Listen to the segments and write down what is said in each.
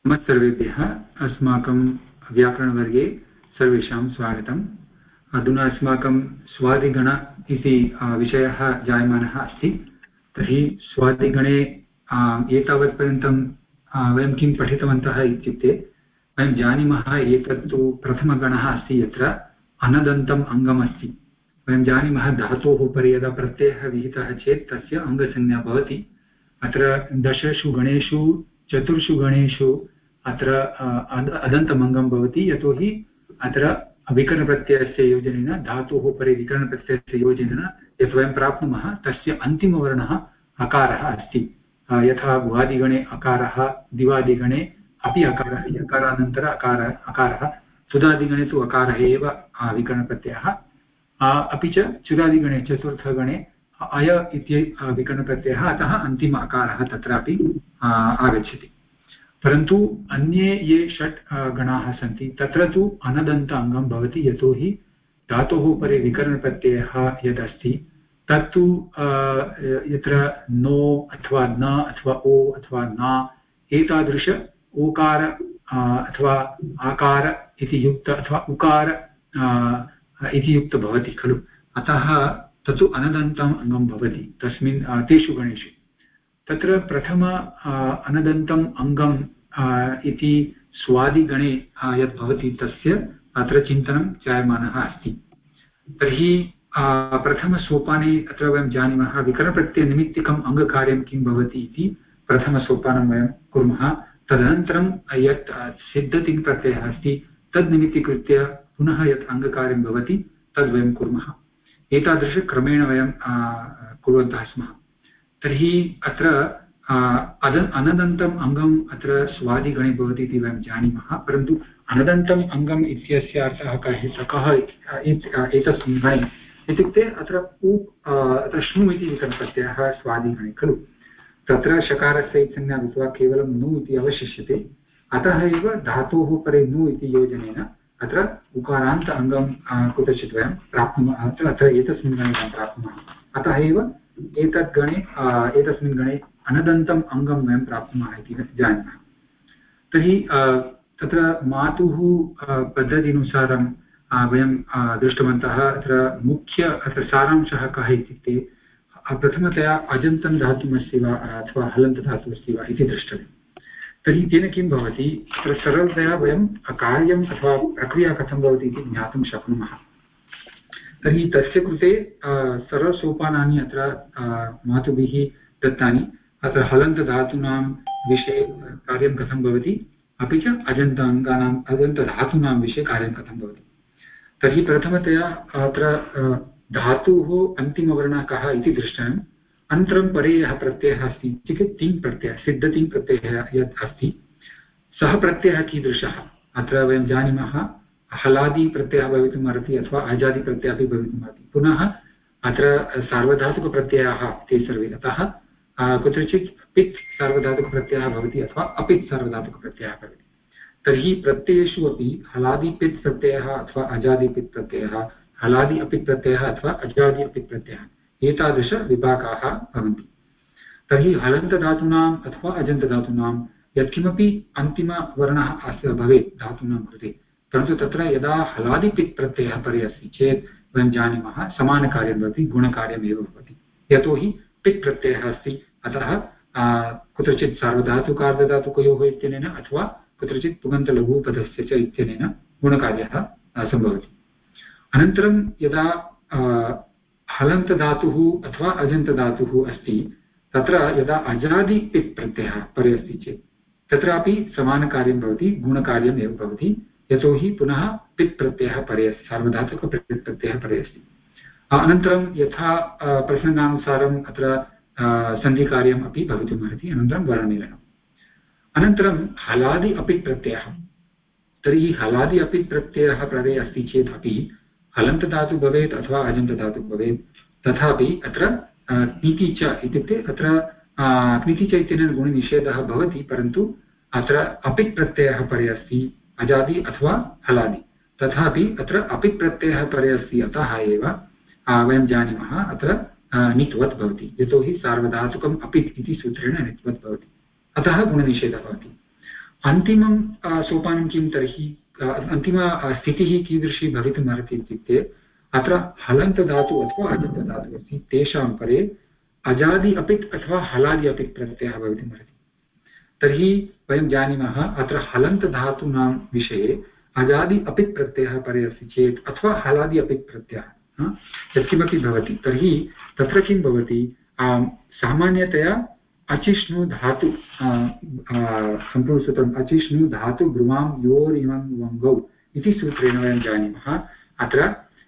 नमस्सर्वेभ्यः अस्माकं व्याकरणवर्गे सर्वेषां स्वागतम्। अधुना अस्माकं स्वादिगण इति विषयः जायमानः अस्ति। तर्हि स्वादिगणे एतावत्पर्यन्तं वयं किं पठितवन्तः इत्युक्ते वयं जानीमः एतत्तु प्रथमगणः अस्ति यत्र अनदन्तम् अङ्गमस्ति। वयं जानीमः धातोः उपरि यदा प्रत्ययः विहितः चेत् तस्य अङ्गसंज्ञा भवति। अत्र दशसु गणेषु चतुर्षु गणेषु अत्र अदन्तमङ्गं भवति, यतोहि अत्र विकरणप्रत्ययस्य योजनेन धातोः उपरि विकरणप्रत्ययस्य योजनेन यत् वयं प्राप्नुमः तस्य अन्तिमवर्णः अकारः अस्ति। यथा भुवादिगणे अकारः, दिवादिगणे अपि अकारः, यकारानन्तर अकारः, सुदादिगणे तु अकारः एव विकरणप्रत्ययः। अपि च चुरादिगणे चतुर्थगणे अय इति विकरणप्रत्ययः, अतः अन्तिम अकारः तत्रापि आगच्छति। परन्तु अन्ये ये षट् गणाः सन्ति तत्र तु अनदन्त अङ्गं भवति, यतोहि धातोः उपरि विकरणप्रत्ययः यदस्ति तत्तु यत्र नो अथवा न अथवा ओ अथवा न एतादृश ओकार अथवा आकार इति युक्त अथवा उकार इति युक्त भवति खलु। अतः तत्तु अनदन्तम् अङ्गं भवति तस्मिन् तेषु गणेषु। तत्र प्रथम अनदन्तम् अङ्गम् इति स्वादिगणे यद् भवति तस्य अत्र चिन्तनं जायमानः अस्ति। तर्हि प्रथमसोपाने अत्र वयं जानीमः विकरणप्रत्ययनिमित्तिकम् अङ्गकार्यं किं भवति इति प्रथमसोपानं वयं कुर्मः। तदनन्तरं यत् सिद्धतिङ्प्रत्ययः अस्ति तद् निमित्तीकृत्य पुनः यत् अङ्गकार्यं भवति तद् वयं कुर्मः। एतादृशक्रमेण वयं कुर्वन्तः स्मः। तर्हि अत्र अनदन्तम् अङ्गम् अत्र स्वादिगणे भवति इति वयं जानीमः, परन्तु अनदन्तम् अङ्गम् इत्यस्य अर्थः कः एतस्मिन् गणे इत्युक्ते अत्र अत्र श्नु इति विकरणप्रत्ययः स्वादिगणे खलु। तत्र शकारस्य इत्संज्ञा भूत्वा केवलं नु इति अवशिष्यते। अतः एव धातोः उपरि नु इति योजनेन अत्र उकारान्त अङ्गं कुत्रचित् वयं प्राप्नुमः, अत्र एतस्मिन् गणे वयं प्राप्नुमः। अतः एव एतस्मिन् गणे अनदन्तम् अङ्गं वयं प्राप्नुमः इति जानीमः। तर्हि तत्र मातुः पद्धत्यनुसारं वयं दृष्टवन्तः। अत्र सारांशः कः इत्युक्ते प्रथमतया अजन्तं धातुमस्ति वा अथवा हलन्तधातुः अस्ति वा इति द्रष्टव्यं। तर्हि तेन किं भवति, तत्र सरलतया वयं कार्यम् अथवा प्रक्रिया कथं भवति इति ज्ञातुं शक्नुमः। तर्हि तस्य कृते सरलसोपानानि अत्र मातुभिः दत्तानि। अत्र हलन्तधातूनां विषये कार्यं कथं भवति, अपि च अजन्तधातूनां विषये कार्यं कथं भवति। तर्हि प्रथमतया अत्र धातुः अन्तिमवर्णः कः इति दृष्टव्यम्। अनन्तरं परे यः प्रत्ययः अस्ति इत्युक्ते तिङ् प्रत्ययः, सिद्धतिङ् प्रत्ययः यत् अस्ति सः प्रत्ययः कीदृशः। अत्र वयं जानीमः हलादि प्रत्ययः भवितुम् अर्हति अथवा अजादि प्रत्ययः अपि भवितुम् अर्हति। पुनः अत्र सार्वधातुकप्रत्ययाः ते सर्वे, अतः कुत्रचित् पित् सार्वधातुकप्रत्ययः भवति अथवा अपित् सार्वधातुकप्रत्ययः भवति। तर्हि प्रत्ययेषु अपि हलादि पित् प्रत्ययः अथवा अजादि पित् प्रत्ययः, हलादि अपित् प्रत्ययः अथवा अजादि अपित् प्रत्ययः, एतादृशविभागाः भवन्ति। तर्हि हलन्तधातूनाम् अथवा अजन्तधातूनां यत्किमपि अन्तिमवर्णः भवेत् धातूनां कृते, परन्तु तत्र यदा हलादिपित् प्रत्ययः परे अस्ति चेत् वयं जानीमः समानकार्यं भवति, गुणकार्यमेव भवति। यतोहि पित् प्रत्ययः अस्ति, अतः कुत्रचित् सार्वधातुकार्धधातुकयोः इत्यनेन अथवा कुत्रचित् पुगन्तलघुपदस्य च इत्यनेन गुणकार्यः सम्भवति। अनन्तरं यदा हलन्तधातुः अथवा अजन्तधातुः अस्ति तत्र यदा अजादिपित् प्रत्ययः परे अस्ति चेत् तत्रापि समानकार्यं भवति, गुणकार्यमेव भवति, यतोहि पुनः पित् प्रत्ययः परे अस्ति, सार्वधातुकपित् प्रत्ययः परे अस्ति। अनन्तरं यथा प्रसङ्गानुसारम् अत्र सन्धिकार्यम् अपि भवितुमर्हति। अनन्तरं वर्णमेलनम्। अनन्तरं हलादि अपित् प्रत्ययः, तर्हि हलादि अपित् प्रत्ययः परे अस्ति चेत् अपि हलन्तधातुः भवेत् अथवा अजन्तधातुः भवेत्, तथापि अत्र क्निति च इत्युक्ते अत्र क्निति च इत्यनेन गुणनिषेधः भवति, परन्तु अत्र अपित् प्रत्ययः परे अस्ति अजादि अथवा हलादि, तथापि अत्र अपित् प्रत्ययः परे अस्ति, अतः एव वयं जानीमः अत्र नित्वत् भवति, यतोहि सार्वधातुकम् अपित् इति सूत्रेण नित्वत् भवति, अतः गुणनिषेधः भवति। अन्तिमं सोपानं किं तर्हि अन्तिमस्थितिः कीदृशी भवितुमर्हति इत्युक्ते अत्र हलन्तधातु अथवा अजन्तधातुः अस्ति तेषां परे अजादि अपित् अथवा हलादि अपित् प्रत्ययः भवितुमर्हति। तर्हि वयं जानीमः अत्र हलन्तधातूनां विषये अजादि अपित् प्रत्ययः परे अस्ति चेत् अथवा हलादि अपित् प्रत्ययः यत्किमपि भवति तर्हि तत्र किं भवति सामान्यतया अचिष्णु धातु सम्पूर्णसूत्रम् अचिष्णु धातु ब्रुवां योरिमं वङ्गौ इति सूत्रेण वयं जानीमः अत्र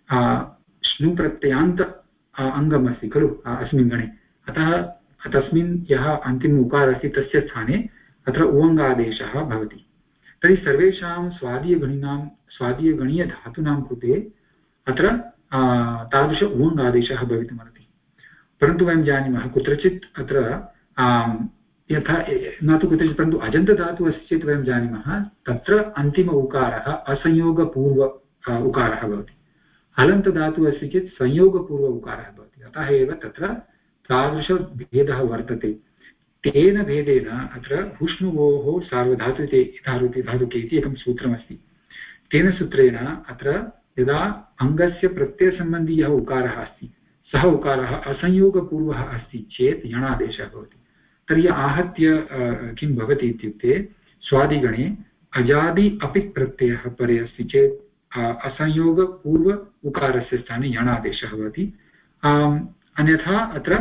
श्नु अङ्गमस्ति खलु अस्मिन् गणे अतः तस्मिन् यः अन्तिम उकारः अस्ति तस्य स्थाने अत्र उवङ्गादेशः भवति। तर्हि सर्वेषां स्वादीयगणीयधातूनां कृते अत्र तादृश उवङ्गादेशः भवितुमर्हति। परन्तु वयं जानीमः कुत्रचित् अत्र यथा न तु कुत्रचित् परन्तु अजन्तधातुः अस्ति चेत् वयं जानीमः तत्र अन्तिम उकारः असंयोगपूर्व उकारः भवति। हलन्तधातुः अस्ति चेत् संयोगपूर्व उकारः भवति। अतः एव तत्र तादृशभेदः वर्तते। तेन भेदेन अत्र हुष्णुवोः सार्वधातुके धातुके इति एकं सूत्रमस्ति। तेन सूत्रेण अत्र यदा अङ्गस्य प्रत्ययसम्बन्धी यः उकारः अस्ति सः उकारः असंयोगपूर्वः अस्ति चेत् यणादेशः भवति। तर्हि आहत्य किं भवति इत्युक्ते स्वादिगणे अजादि अपित् प्रत्ययः परे अस्ति चेत् असंयोगपूर्व उकारस्य स्थाने यणादेशः भवति। अन्यथा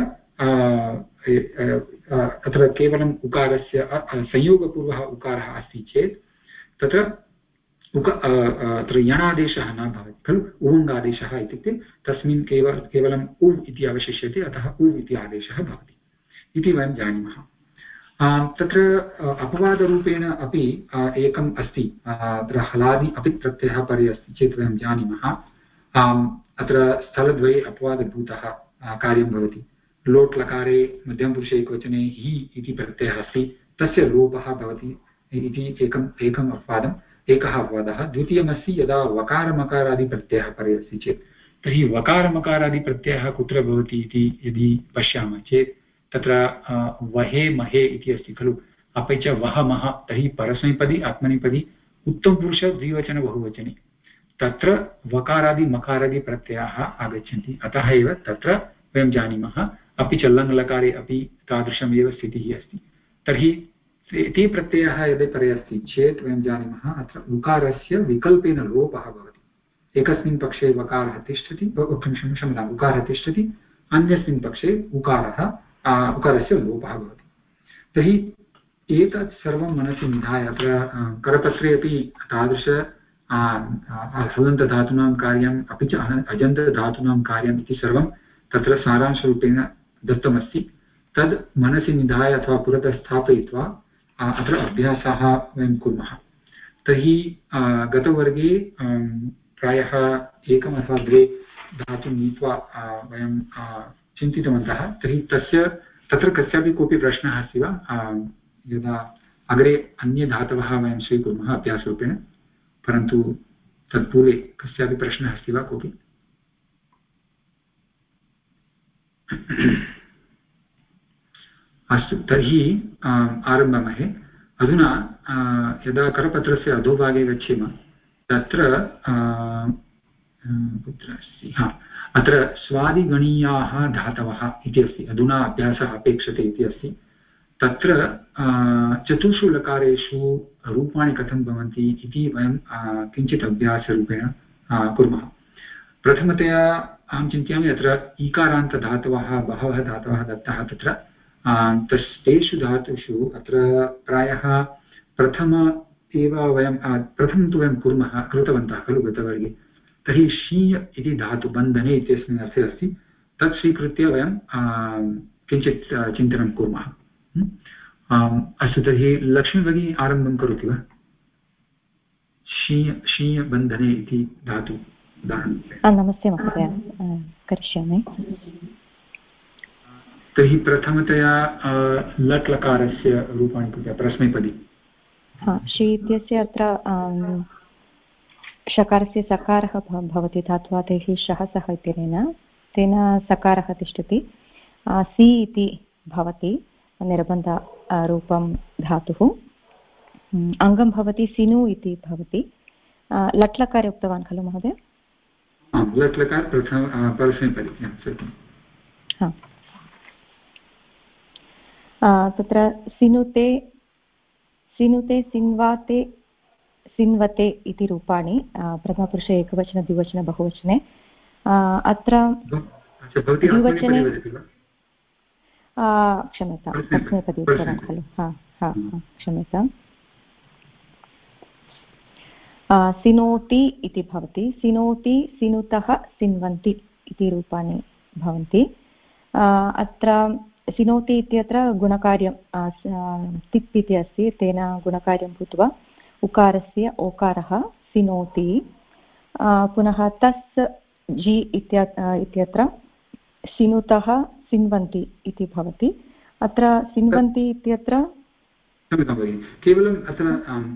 अत्र केवलम् उकारस्य संयोगपूर्वः उकारः अस्ति चेत् तत्र अत्र यणादेशः न भवति खलु उवङ्गादेशः इत्युक्ते तस्मिन् केवलम् उव् इति अवशिष्यते अतः उव् इति आदेशः भवति इति वयं जानीमः। तत्र अपवादरूपेण अपि एकम् अस्ति अत्र हलादि अपित् प्रत्ययः परे अस्ति चेत् वयं जानीमः अत्र स्थलद्वये अपवादभूतः कार्यं भवति। लोट् लकारे मध्यमपुरुषे एकवचने हि इति प्रत्ययः अस्ति तस्य लोपः भवति इति एकम् एकः अपवादः। द्वितीयमस्ति यदा वकारमकारादिप्रत्ययः परे अस्ति चेत् तर्हि वकारमकारादिप्रत्ययः कुत्र भवति इति यदि पश्यामः चेत् तत्र वहे महे इति अस्ति खलु अपि च वहमः तर्हि परस्मैपदी आत्मनेपदी उत्तमपुरुष द्विवचन बहुवचने तत्र वकारादि मकारादि प्रत्ययाः आगच्छन्ति। अतः एव तत्र वयं जानीमः अपि च लङ्लकारे अपि तादृशमेव स्थितिः अस्ति। तर्हि ते प्रत्ययः यदि परे अस्ति चेत् वयं जानीमः अत्र उकारस्य विकल्पेन लोपः भवति। एकस्मिन् पक्षे वकारः तिष्ठति क्षम्यताम् उकारः तिष्ठति अन्यस्मिन् पक्षे उकारस्य लोपः भवति। तर्हि एतत् सर्वं मनसि निधाय अत्र करपत्रे अपि तादृश हलन्तधातूनां कार्यम् अपि च अजन्तधातूनां कार्यम् इति सर्वं तत्र सारांशरूपेण दत्तमस्ति। तद् मनसि निधाय अथवा पुरतः स्थापयित्वा अत्र अभ्यासः वयं कुर्मः। तर्हि गतवर्गे प्रायः एकम् अथवा द्वे धातुं नीत्वा वयं चिन्तितवन्तः। तर्हि तत्र कस्यापि कोऽपि प्रश्नः अस्ति वा यदा अग्रे अन्ये धातवः वयं स्वीकुर्मः अभ्यासरूपेण परन्तु तत्पूर्वे कस्यापि प्रश्नः अस्ति वा कोऽपि? अस्तु तर्हि आरम्भमहे। अधुना यदा करपत्रस्य अधोभागे गच्छेम तत्र कुत्र अस्ति अत्र स्वादिगणीयाः धातवः इति अस्ति। अधुना अभ्यासः अपेक्षते इति अस्ति। तत्र चतुर्षु लकारेषु रूपाणि कथं भवन्ति इति वयं किञ्चित् अभ्यासरूपेण कुर्मः। प्रथमतया अहं चिन्तयामि अत्र ईकारान्तधातवः बहवः धातवः दत्ताः तत्र तेषु धातुषु अत्र प्रायः प्रथमं तु वयं कृतवन्तः खलु गतवर्गे। तर्हि शीय इति धातु बन्धने इत्यस्मिन् अर्थे अस्ति तत् स्वीकृत्य वयं किञ्चित् चिन्तनं कुर्मः। अस्तु तर्हि लक्ष्मी भगिनी आरम्भं करोति वा? शीय बन्धने इति धातु उदाहरणं। नमस्ते महोदय, करिष्यामि। तर्हि प्रथमतया लट् लकारस्य रूपाणि कृत्वा प्रश्नेपदी। शी इत्यस्य अत्र षकारस्य सकारः भवति धात्वा तैः शः सः इत्यनेन तेन सकारः तिष्ठति। सि इति भवति निर्बन्धरूपं धातुः। अङ्गं भवति सिनु इति भवति। लट्लकारे उक्तवान् खलु महोदय? लट्लकार परस्मैपदी सत्यं। तत्र सिनुते सिनुते सिन्वाते सिन्वते इति रूपाणि प्रथमपुरुषे एकवचन द्विवचन बहुवचने। अत्र द्विवचने क्षम्यतां परस्मैपदी उक्तवान् खलु। क्षम्यताम्। सिनोति इति भवति। सिनोति सिनुतः सिन्वन्ति इति रूपाणि भवन्ति। अत्र सिनोति इत्यत्र गुणकार्यं तिप् इति अस्ति, तेन गुणकार्यं भूत्वा उकारस्य ओकारः सिनोति। पुनः तस् जि इत्यत्र सिनुतः सिन्वन्ति इति भवति। अत्र सिन्वन्ति इत्यत्र केवलम् अत्र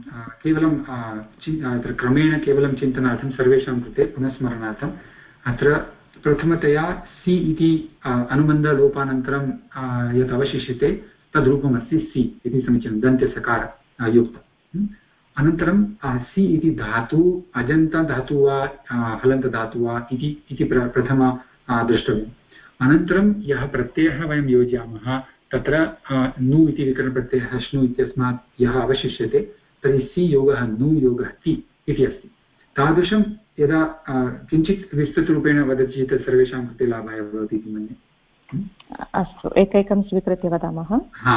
क्रमेण केवलं चिन्तनार्थं सर्वेषां कृते पुनस्मरणार्थम् अत्र प्रथमतया सि इति अनुबन्धलोपानन्तरं यत् अवशिष्यते तद्रूपमस्ति सि इति समीचीनं दन्त्यसकार युक्तम्। अनन्तरं सि इति धातु अजन्तधातु वा हलन्तधातु वा इति प्रथम द्रष्टव्यम्। अनन्तरं यः प्रत्ययः वयं योजयामः तत्र नु इति विकरणप्रत्ययः श्नु इत्यस्मात् यः अवशिष्यते तर्हि सि योगः नु योगः ति इति अस्ति। तादृशं यदा किञ्चित् विस्तृतरूपेण वदति चेत् सर्वेषां कृते लाभाय भवति इति मन्ये। अस्तु, एकैकं स्वीकृत्य वदामः।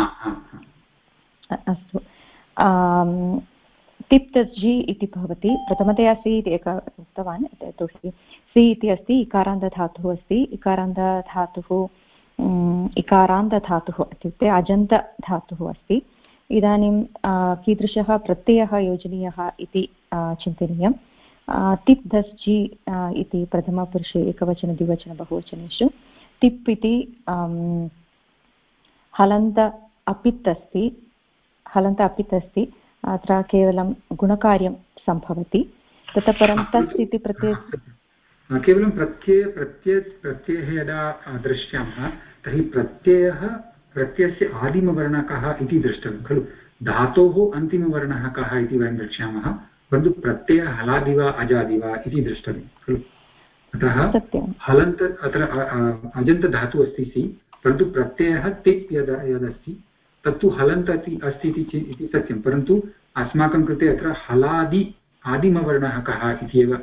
अस्तु, तिप्तस् जि इति भवति। प्रथमतया सि इति एक उक्तवान्, यतोहि सि इति अस्ति इकारान्तधातुः अस्ति। इकारान्तधातुः इत्युक्ते अजन्तधातुः अस्ति। इदानीं कीदृशः प्रत्ययः योजनीयः इति चिन्तनीयं। तिप् धस् जि इति प्रथमपुरुषे एकवचन द्विवचन बहुवचनेषु तिप् इति हलन्त अपित् अस्ति। अत्र केवलं गुणकार्यं सम्भवति। ततः परं तस् इति केवलं प्रत्ययः यदा द्रक्ष्यामः तर्हि प्रत्ययस्य आदिमवर्णः कः इति द्रष्टव्यं खलु। धातोः अन्तिमवर्णः कः इति वयं द्रक्ष्यामः, परन्तु प्रत्ययः हलादि वा अजादि वा इति द्रष्टव्यं खलु। अतः हलन्त अत्र अजन्तधातुः अस्ति सि, परन्तु प्रत्ययः तिप् यदस्ति तत्तु हलन्त अस्ति इति सत्यं, परन्तु अस्माकं कृते अत्र हलादि आदिमवर्णः कः इति एव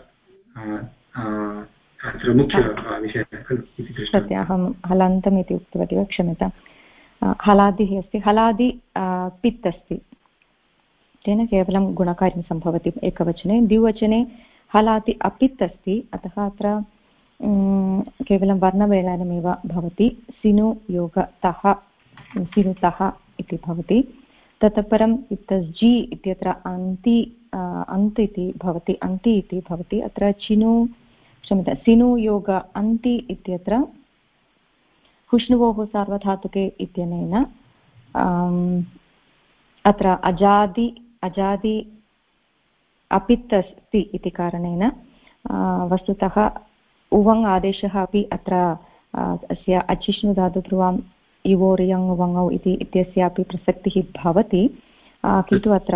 अत्र मुख्यविषयः खलु इति दृष्टम्। सत्यम्, अहं हलन्तम् इति उक्तवती वा, क्षम्यताम्। हलादिः अस्ति, हलादि पित् अस्ति, तेन केवलं गुणकार्यं सम्भवति एकवचने। द्विवचने हलादि अपित् अस्ति, अतः अत्र केवलं वर्णमेलनमेव भवति। सिनु योगतः सिनुतः इति भवति। ततः परम् जि इत्यत्र अन्त् इति भवति। अत्र सिनु योग अन्ति इत्यत्र हुष्णुवोः सार्वधातुके इत्यनेन अत्र अजादि अपित् अस्ति इति कारणेन वस्तुतः उवङ् आदेशः अपि अत्र अस्य अचिष्णुधातुपूर्वं इवोर्यङ् वङौ इत्यस्यापि प्रसक्तिः भवति, किन्तु अत्र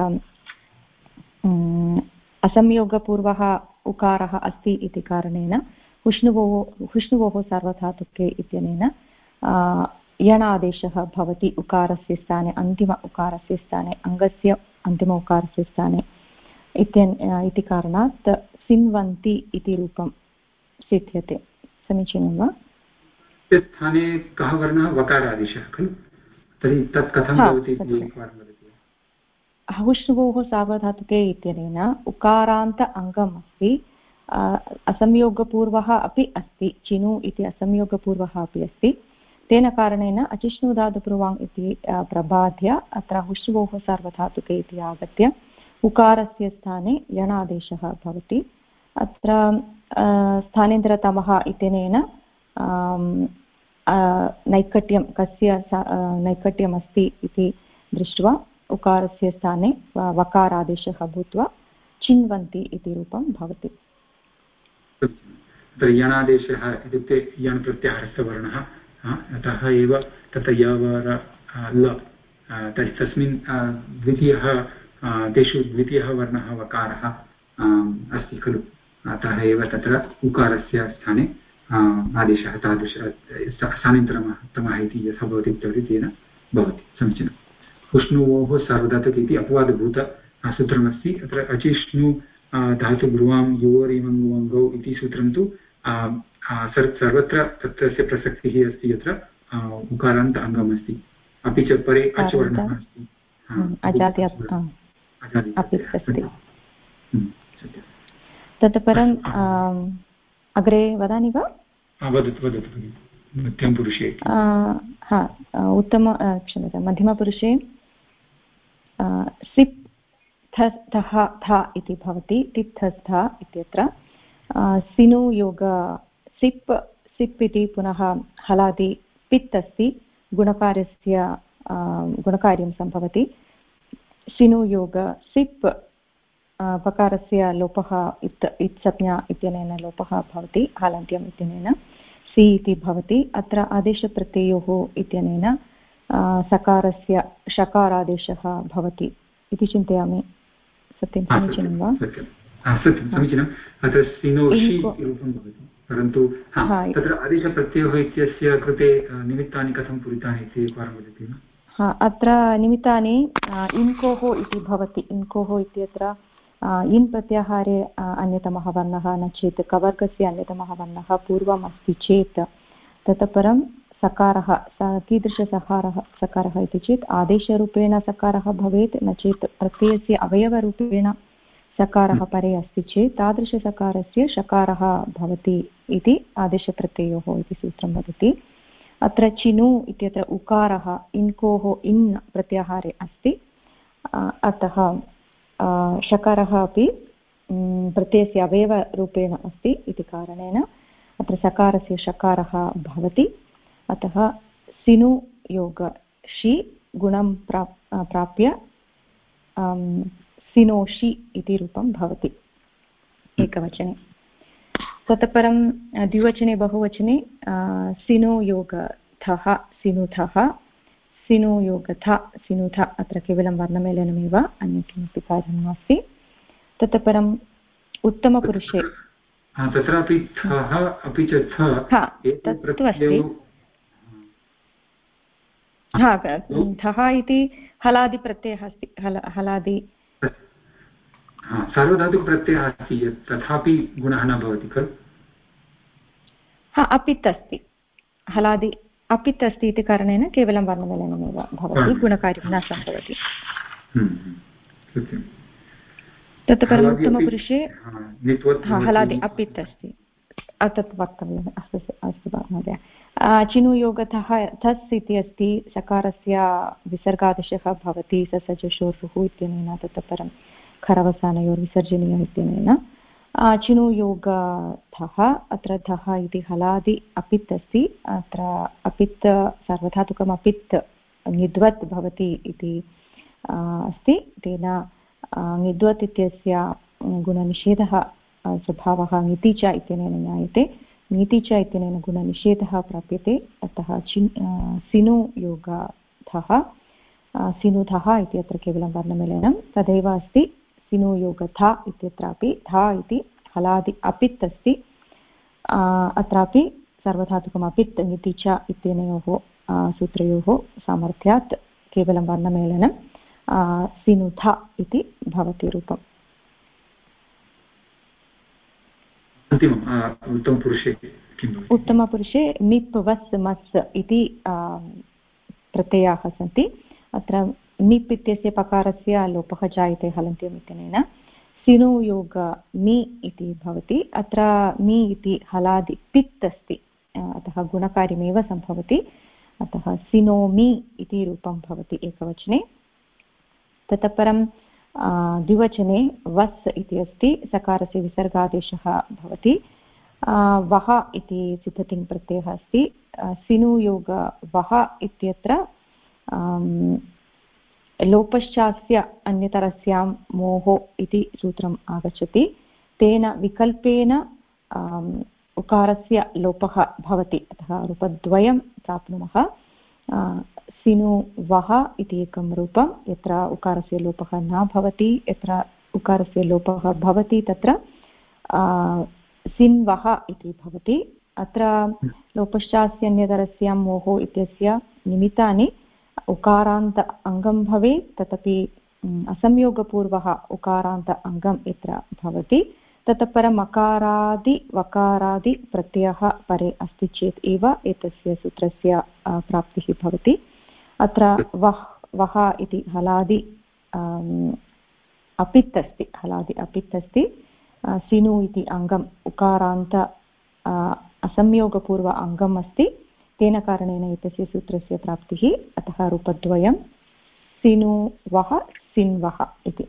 असंयोगपूर्वः उकारः अस्ति इति कारणेन हुष्णुवोः सार्वधातुके इत्यनेन यणादेशः भवति उकारस्य स्थाने, अन्तिम उकारस्य स्थाने, अङ्गस्य अन्तिम उकारस्य स्थाने इति कारणात् सिन्वन्ति इति रूपं सिद्ध्यते। समीचीनं वा? स्थाने कः वर्णः? वकारादेशः खलु। तर्हि तत् कथं भवति इति एकवारं वदतु। हुष्णुवोः सार्वधातुके इत्यनेन उकारान्त अङ्गम् अस्ति, असंयोगपूर्वः अपि अस्ति, चिनु इति असंयोगपूर्वः अपि अस्ति। तेन कारणेन अचिष्णुधातुपूर्वाङ् इति प्रबाध्य अत्र हुष्णुवोः सार्वधातुके इति आगत्य उकारस्य स्थाने यणादेशः भवति। अत्र स्थानेन्द्रतमः इत्यनेन नैकट्यं कस्य नैकट्यमस्ति इति दृष्ट्वा उकारस्य स्थाने वकारादेशः भूत्वा चिन्वन्ति इति रूपं भवति। यणादेशः इत्युक्ते यण् प्रत्याहारस्य वर्णः, अतः एव तत्र यवर ल, तर्हि तस्मिन् द्वितीयः तेषु द्वितीयः वर्णः वकारः अस्ति खलु, अतः एव तत्र उकारस्य स्थाने आदेशः तादृश स्थानान्तरतमः इति यथा भवति उक्तवती तेन भवति। समीचीनम्। उष्णुवोः सार्वधातुक इति अपवादभूतसूत्रमस्ति। अत्र अचिष्णु धातुब्रुवां युवोरिमङ्गुवङ्गौ इति सूत्रं तु सर्वत्र तस्य प्रसक्तिः अस्ति यत्र उकारान्त अङ्गमस्ति, अपि च परे अचवर्णः अस्ति, ततः परम् अग्रे वदामि वा? वदतु वदतु। मध्यमपुरुषे क्षम्यतां, मध्यमपुरुषे सिप् थः थ इति भवति। तिप्थस्थ इत्यत्र सिनुयोग सिप् सिप् इति पुनः हलादि पित् अस्ति, गुणकार्यं सम्भवति। सिनुयोग सिप् पकारस्य लोपः इत्संज्ञा इत्यनेन लोपः भवति, हालन्त्यम् इत्यनेन सि इति भवति। अत्र आदेशप्रत्ययोः इत्यनेन सकारस्य षकारादेशः भवति इति चिन्तयामि। सत्यं समीचीनं वा? सत्यं समीचीनम्। अत्र सिनोषि रूपं भवति, परन्तु तत्र आदेशप्रत्ययोः इत्यस्य कृते निमित्तानि कथं पूरितानि इति एकवारं वदति वा? अत्र निमित्तानि इन्कोः इति भवति। इन्कोः इत्यत्र इन् प्रत्याहारे अन्यतमः वर्णः, न चेत् कवर्गस्य अन्यतमः वर्णः पूर्वम् अस्ति चेत् ततः परं सकारः, सकारः इति चेत् आदेशरूपेण सकारः भवेत्, न चेत् प्रत्ययस्य अवयवरूपेण सकारः परे अस्ति चेत् तादृशसकारस्य षकारः भवति इति आदेशप्रत्ययोः इति सूत्रं वदति। अत्र चिनु इत्यत्र उकारः इन्कोः इन् प्रत्याहारे अस्ति, अतः षकारः अपि प्रत्ययस्य अवयवरूपेण अस्ति इति कारणेन अत्र सकारस्य षकारः भवति। अतः सिनु योग षि गुणं प्राप्य सिनोषि इति रूपं भवति एकवचने। ततः परं द्विवचने बहुवचने सिनुयोगथः सिनुथः सिनुयोगथ सिनुथ, अत्र केवलं वर्णमेलनमेव, अन्यत् किमपि कार्यं नास्ति। ततः परम् उत्तमपुरुषे तत्रापि थः अपि च थ तत्तु अस्ति। थः इति हलादिप्रत्ययः अस्ति, हलादि सार्वधातुकप्रत्ययः अस्ति, तथापि गुणः न भवति खलु? अपित् अस्ति, हलादि अपित् अस्ति इति कारणेन केवलं वर्णमेलनमेव भवति, गुणकार्यं न सम्भवति। ततः परम् उत्तमपुरुषे हलादि अपित् अस्ति, तत् वक्तव्यम्। अस्तु अस्तु महोदय। चिनुयोगतः थस् इति अस्ति, सकारस्य विसर्गादेशः भवति ससजशोर्हुः इत्यनेन, ततः परं खरवसानयोर्विसर्जनीयः इत्यनेन। चिनुयोगथः, अत्र धः इति हलादि अपित् अस्ति, अत्र अपित् सार्वधातुकम् अपित् ङिद्वत् भवति इति अस्ति, तेन ङिद्वत् इत्यस्य गुणनिषेधः स्वभावः ङिति च इत्यनेन ज्ञायते, ङिति च इत्यनेन गुणनिषेधः प्राप्यते। अतः सिनुयोगथः सिनुधः इति अत्र केवलं वर्णमेलनं, तदेव अस्ति सिनुयोगथा इत्यत्रापि धा इति हलादि अपित् अस्ति, अत्रापि सार्वधातुकम् अपित् ङिति च इत्यनयोः सूत्रयोः सामर्थ्यात् केवलं वर्णमेलनं सिनुथा इति भवति रूपम्। उत्तमपुरुषे मिप् वस् मस् इति प्रत्ययाः सन्ति। अत्र मिप् इत्यस्य पकारस्य लोपः जायते हलन्त्यम् इत्यनेन, सिनुयोग मि इति भवति। अत्र मि इति हलादि पित् अस्ति, अतः गुणकार्यमेव सम्भवति, अतः सिनोमि इति रूपं भवति एकवचने। ततः परं द्विवचने वस् इति अस्ति, सकारस्य विसर्गादेशः भवति, वः इति सिद्धतिङ् प्रत्ययः अस्ति। सिनुयोग वः इत्यत्र लोपश्चास्य अन्यतरस्यां मोहो इति सूत्रम् आगच्छति, तेन विकल्पेन उकारस्य लोपः भवति, अतः रूपद्वयं प्राप्नुमः। सिनु वः इति एकं रूपं, यत्र उकारस्य लोपः न भवति, यत्र उकारस्य लोपः भवति तत्र सिन्वः इति भवति। अत्र लोपश्चास्यन्यतरस्यां मोः इत्यस्य निमित्तानि उकारान्त अङ्गं भवेत्, तदपि असंयोगपूर्वः उकारान्त अङ्गं यत्र भवति, ततः परम् अकारादि वकारादि प्रत्ययः परे अस्ति चेत् एव एतस्य सूत्रस्य प्राप्तिः भवति। अत्र वः इति हलादि अपित् अस्ति, हलादि अपित् अस्ति। सिनु इति अङ्गम् उकारान्त असंयोगपूर्व अङ्गम् अस्ति, तेन कारणेन एतस्य सूत्रस्य प्राप्तिः। अतः रूपद्वयं सिनु वः सिन्वः इति।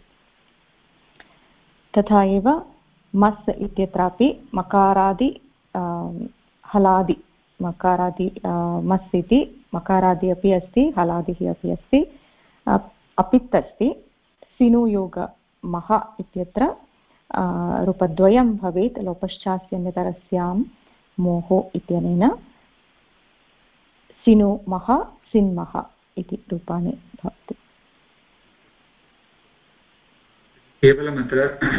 तथा एव मस् इत्यत्रापि मकारादि हलादि, मकारादि मस् इति मकारादि अपि अस्ति, हलादिः अपि अस्ति, अपित् अस्ति। सिनुयोग मः इत्यत्र रूपद्वयं भवेत्, लोपश्चास्यन्यतरस्यां मोहो इत्यनेन सिनु मः सिन्मः इति रूपाणि भवति। केवलम् अत्र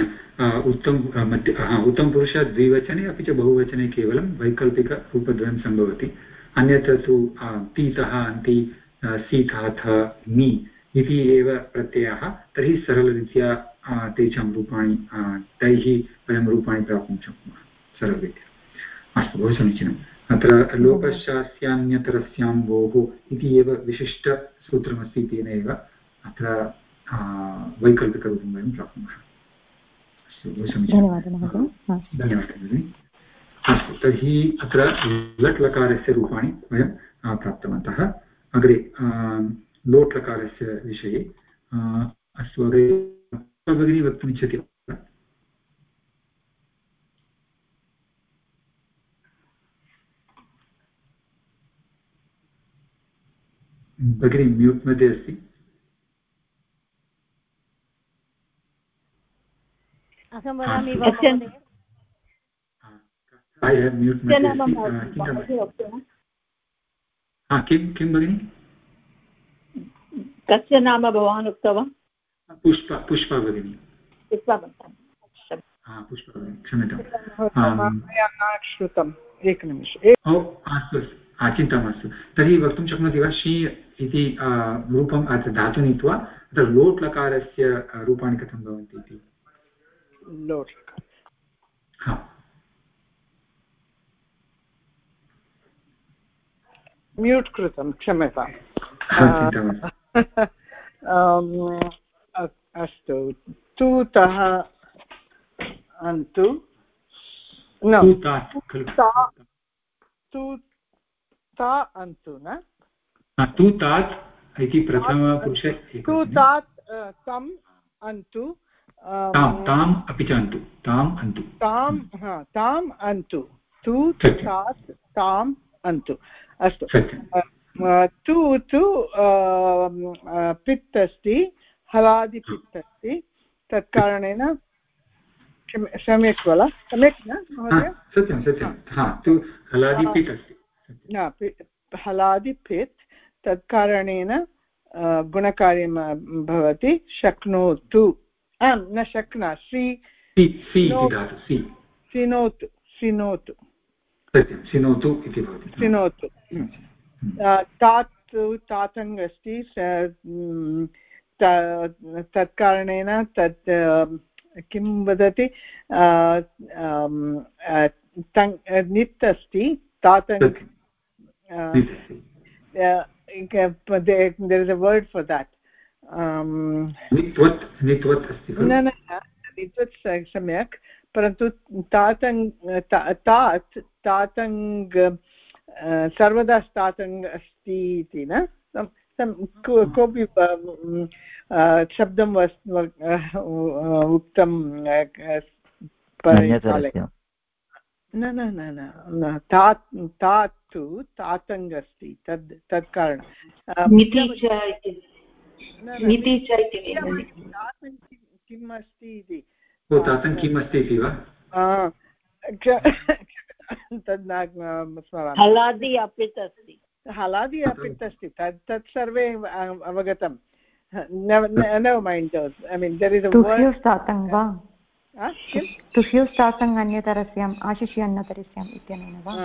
उत्तमपुरुष द्विवचने अपि च बहुवचने केवलं वैकल्पिकरूपद्वयं सम्भवति। अन्यत्र तु पीतः अन्ति सीताथ मी इति एव प्रत्ययः, तर्हि सरलरीत्या तेषां रूपाणि तैः वयं रूपाणि प्राप्तुं शक्नुमः सरलरीत्या। अस्तु, बहु समीचीनम्। अत्र लोपश्चास्यान्यतरस्यां भोः इति एव विशिष्टसूत्रमस्ति, तेन एव अत्र वैकल्पिकरूपं वयं प्राप्नुमः। धन्यवादः भगिनि। अस्तु, तर्हि अत्र लट् लकारस्य रूपाणि वयं प्राप्तवन्तः। अग्रे लोट् लकारस्य विषये अस्तु, अग्रे भगिनी वक्तुमिच्छति वा? भगिनी म्यूट् मध्ये अस्ति। अहं वदामि वा? किं भगिनि? कस्य नाम भवान् उक्तवान्? पुष्पा भगिनी। पुष्पा भगिनी, क्षम्यताम्। श्रुतम्, एकनिमिषम्। अस्तु, चिन्ता मास्तु। तर्हि वक्तुं शक्नोति वा, शी इति रूपम् अत्र धातु नीत्वा अत्र लोट् लकारस्य रूपाणि कथं भवन्ति इति? लोट् म्यूट् कृतं, क्षम्यताम्। अस्तु, तूतः अन्तु ता अन्तु न तूतात् इति प्रथमपुरुषे तूतात् तम् अन्तु ताम् अपि च अन्तु ताम् अन्तु तूतात् ताम् अन्तु। अस्तु, तु पित् अस्ति, हलादि पित् अस्ति, तत्कारणेन सम्यक् वल सम्यक् न महोदय? हलादि पित्, तत्कारणेन गुणकार्यं भवति शक्नोतु, न शक्ना सिनोतु। तात् तातङ्ग् अस्ति, तत्कारणेन तत् किं वदति, नित् अस्ति, तातङ्ग्। There is a word for that. नित्वत् अस्ति खलु? न नित्वत् सम्यक्, परन्तु तातङ्ग् सर्वदा तातङ्ग् अस्ति इति न, कोऽपि शब्दं उक्तं न तात्तु तातङ्ग् अस्ति, तत् कारणं किम् अस्ति इति तद् न स्मरामि। हलादि अपित् अस्ति, हलादि अपि अस्ति तत् सर्वे अवगतं never mind those I mean there is a word तुह्युस्तातङ् वा तुह्युस्तातङ् अन्यतरस्याम् आशिषि अन्यतरस्याम् इत्यनेन वा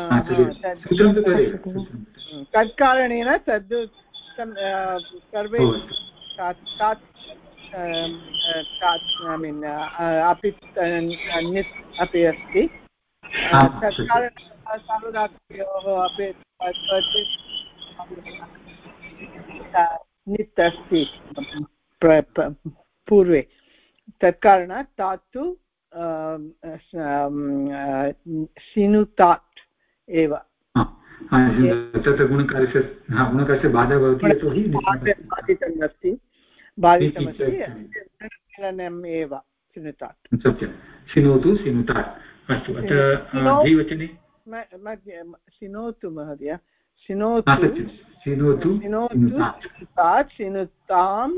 तत्कारणेन तद् सर्वे I mean अपि नित् अपि अस्ति तत्कारणेन सार्वधातुकयोः अपि नित् अस्ति पूर्वे तत्कारणात् तात्तु सिनुतात् एव तत्र गुणकारस्य बाधा भवति यतोहि बाधितमस्ति मेलनम् एव सिनुतात् सत्यं सिनोतु सिनुतात् अस्तु अत्र द्विवचने सिनोतु महोदय सिनोतु सिनुतां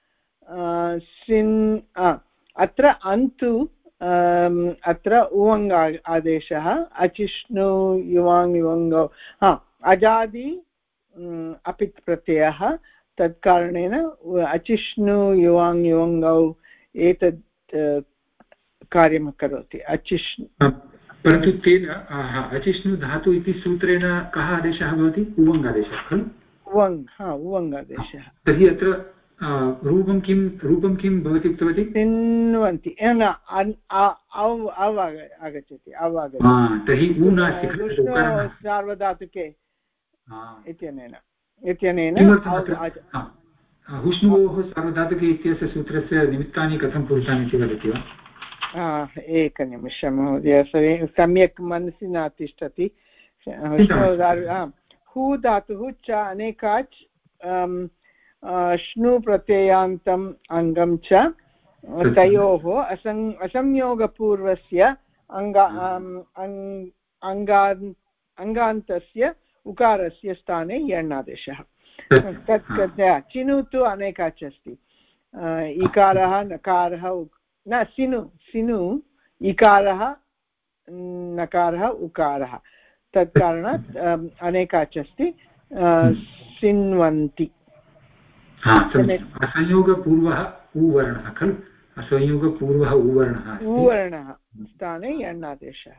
अत्र अन्तु अत्र उवङ् आदेशः अचिष्णु युवाङ् युवङ्गौ अजादि अपित् प्रत्ययः तत्कारणेन अचिष्णु युवाङ् युवङ्गौ एतत् कार्यं करोति अचिष्णु परन्तु तेन अचिष्णु धातु इति सूत्रेण कः आदेशः भवति उवङ् आदेशः खलु उवङ् आदेशः तर्हि अत्र रूपं किं भवति उक्तवती चिन्वन्ति आगच्छति तर्हि उ नास्ति सार्वधातुके इत्यनेन हुष्णुवोः सार्वधातुके इत्यस्य सूत्रस्य निमित्तानि कथं पूरितानि इति वदति वा एकनिमिषं महोदय सम्यक् मनसि न तिष्ठति हू धातुः च अनेकाच् श्नु प्रत्ययान्तम् अङ्गं च तयोः असंयोगपूर्वस्य अङ्गान्तस्य उकारस्य स्थाने यण्णादेशः तत् चिनु तु अनेकाच् अस्ति इकारः नकारः न सिनु इकारः नकारः उकारः तत्कारणात् अनेकाच् अस्ति सिन्वन्ति असंयोगपूर्वः उवर्णः खलु असंयोगपूर्वः उवर्णः स्थाने यण्णादेशः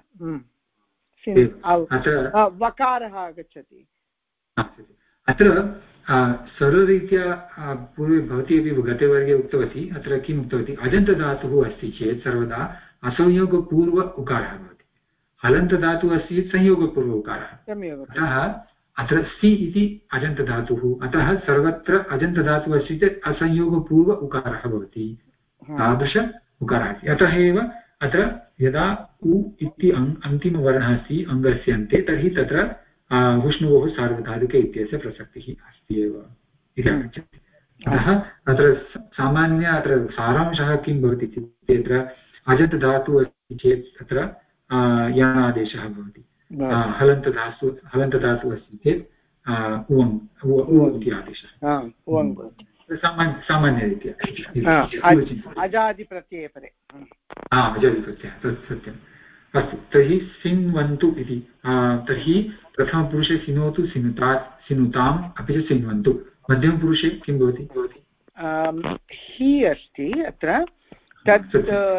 वकारः आगच्छति अत्र सरलरीत्या पूर्वे भवती अपि गते वर्गे उक्तवती अत्र किम् उक्तवती अजन्तधातुः अस्ति चेत् सर्वदा असंयोगपूर्व उकारः भवति हलन्तधातुः अस्ति चेत् संयोगपूर्व उकारः अतः अत्र सि इति अजन्तधातुः अतः सर्वत्र अजन्तधातुः अस्ति चेत् असंयोगपूर्व उकारः भवति तादृश उकारः अस्ति अतः एव अत्र यदा उ इति अन्तिमवर्णः अस्ति अङ्गस्य अन्ते तर्हि तत्र विष्णुवोः सार्वधातुके इत्यस्य प्रसक्तिः अस्ति एव इति आगच्छति अतः अत्र सामान्य अत्र सारांशः किं भवति इत्युक्ते अत्र अजन्तधातुः अस्ति चेत् तत्र यानादेशः भवति हलन्तधातुः अस्ति चेत् उवङ् इति आदेशः सामान्यरीत्या अजादिप्रत्यये परे अजादिप्रत्ययः तत् सत्यम् अस्तु तर्हि सिन्वन्तु इति तर्हि प्रथमपुरुषे सिनोतु सिनुताम् अपि च सिन्वन्तु मध्यमपुरुषे किं भवति हि अस्ति अत्र तत्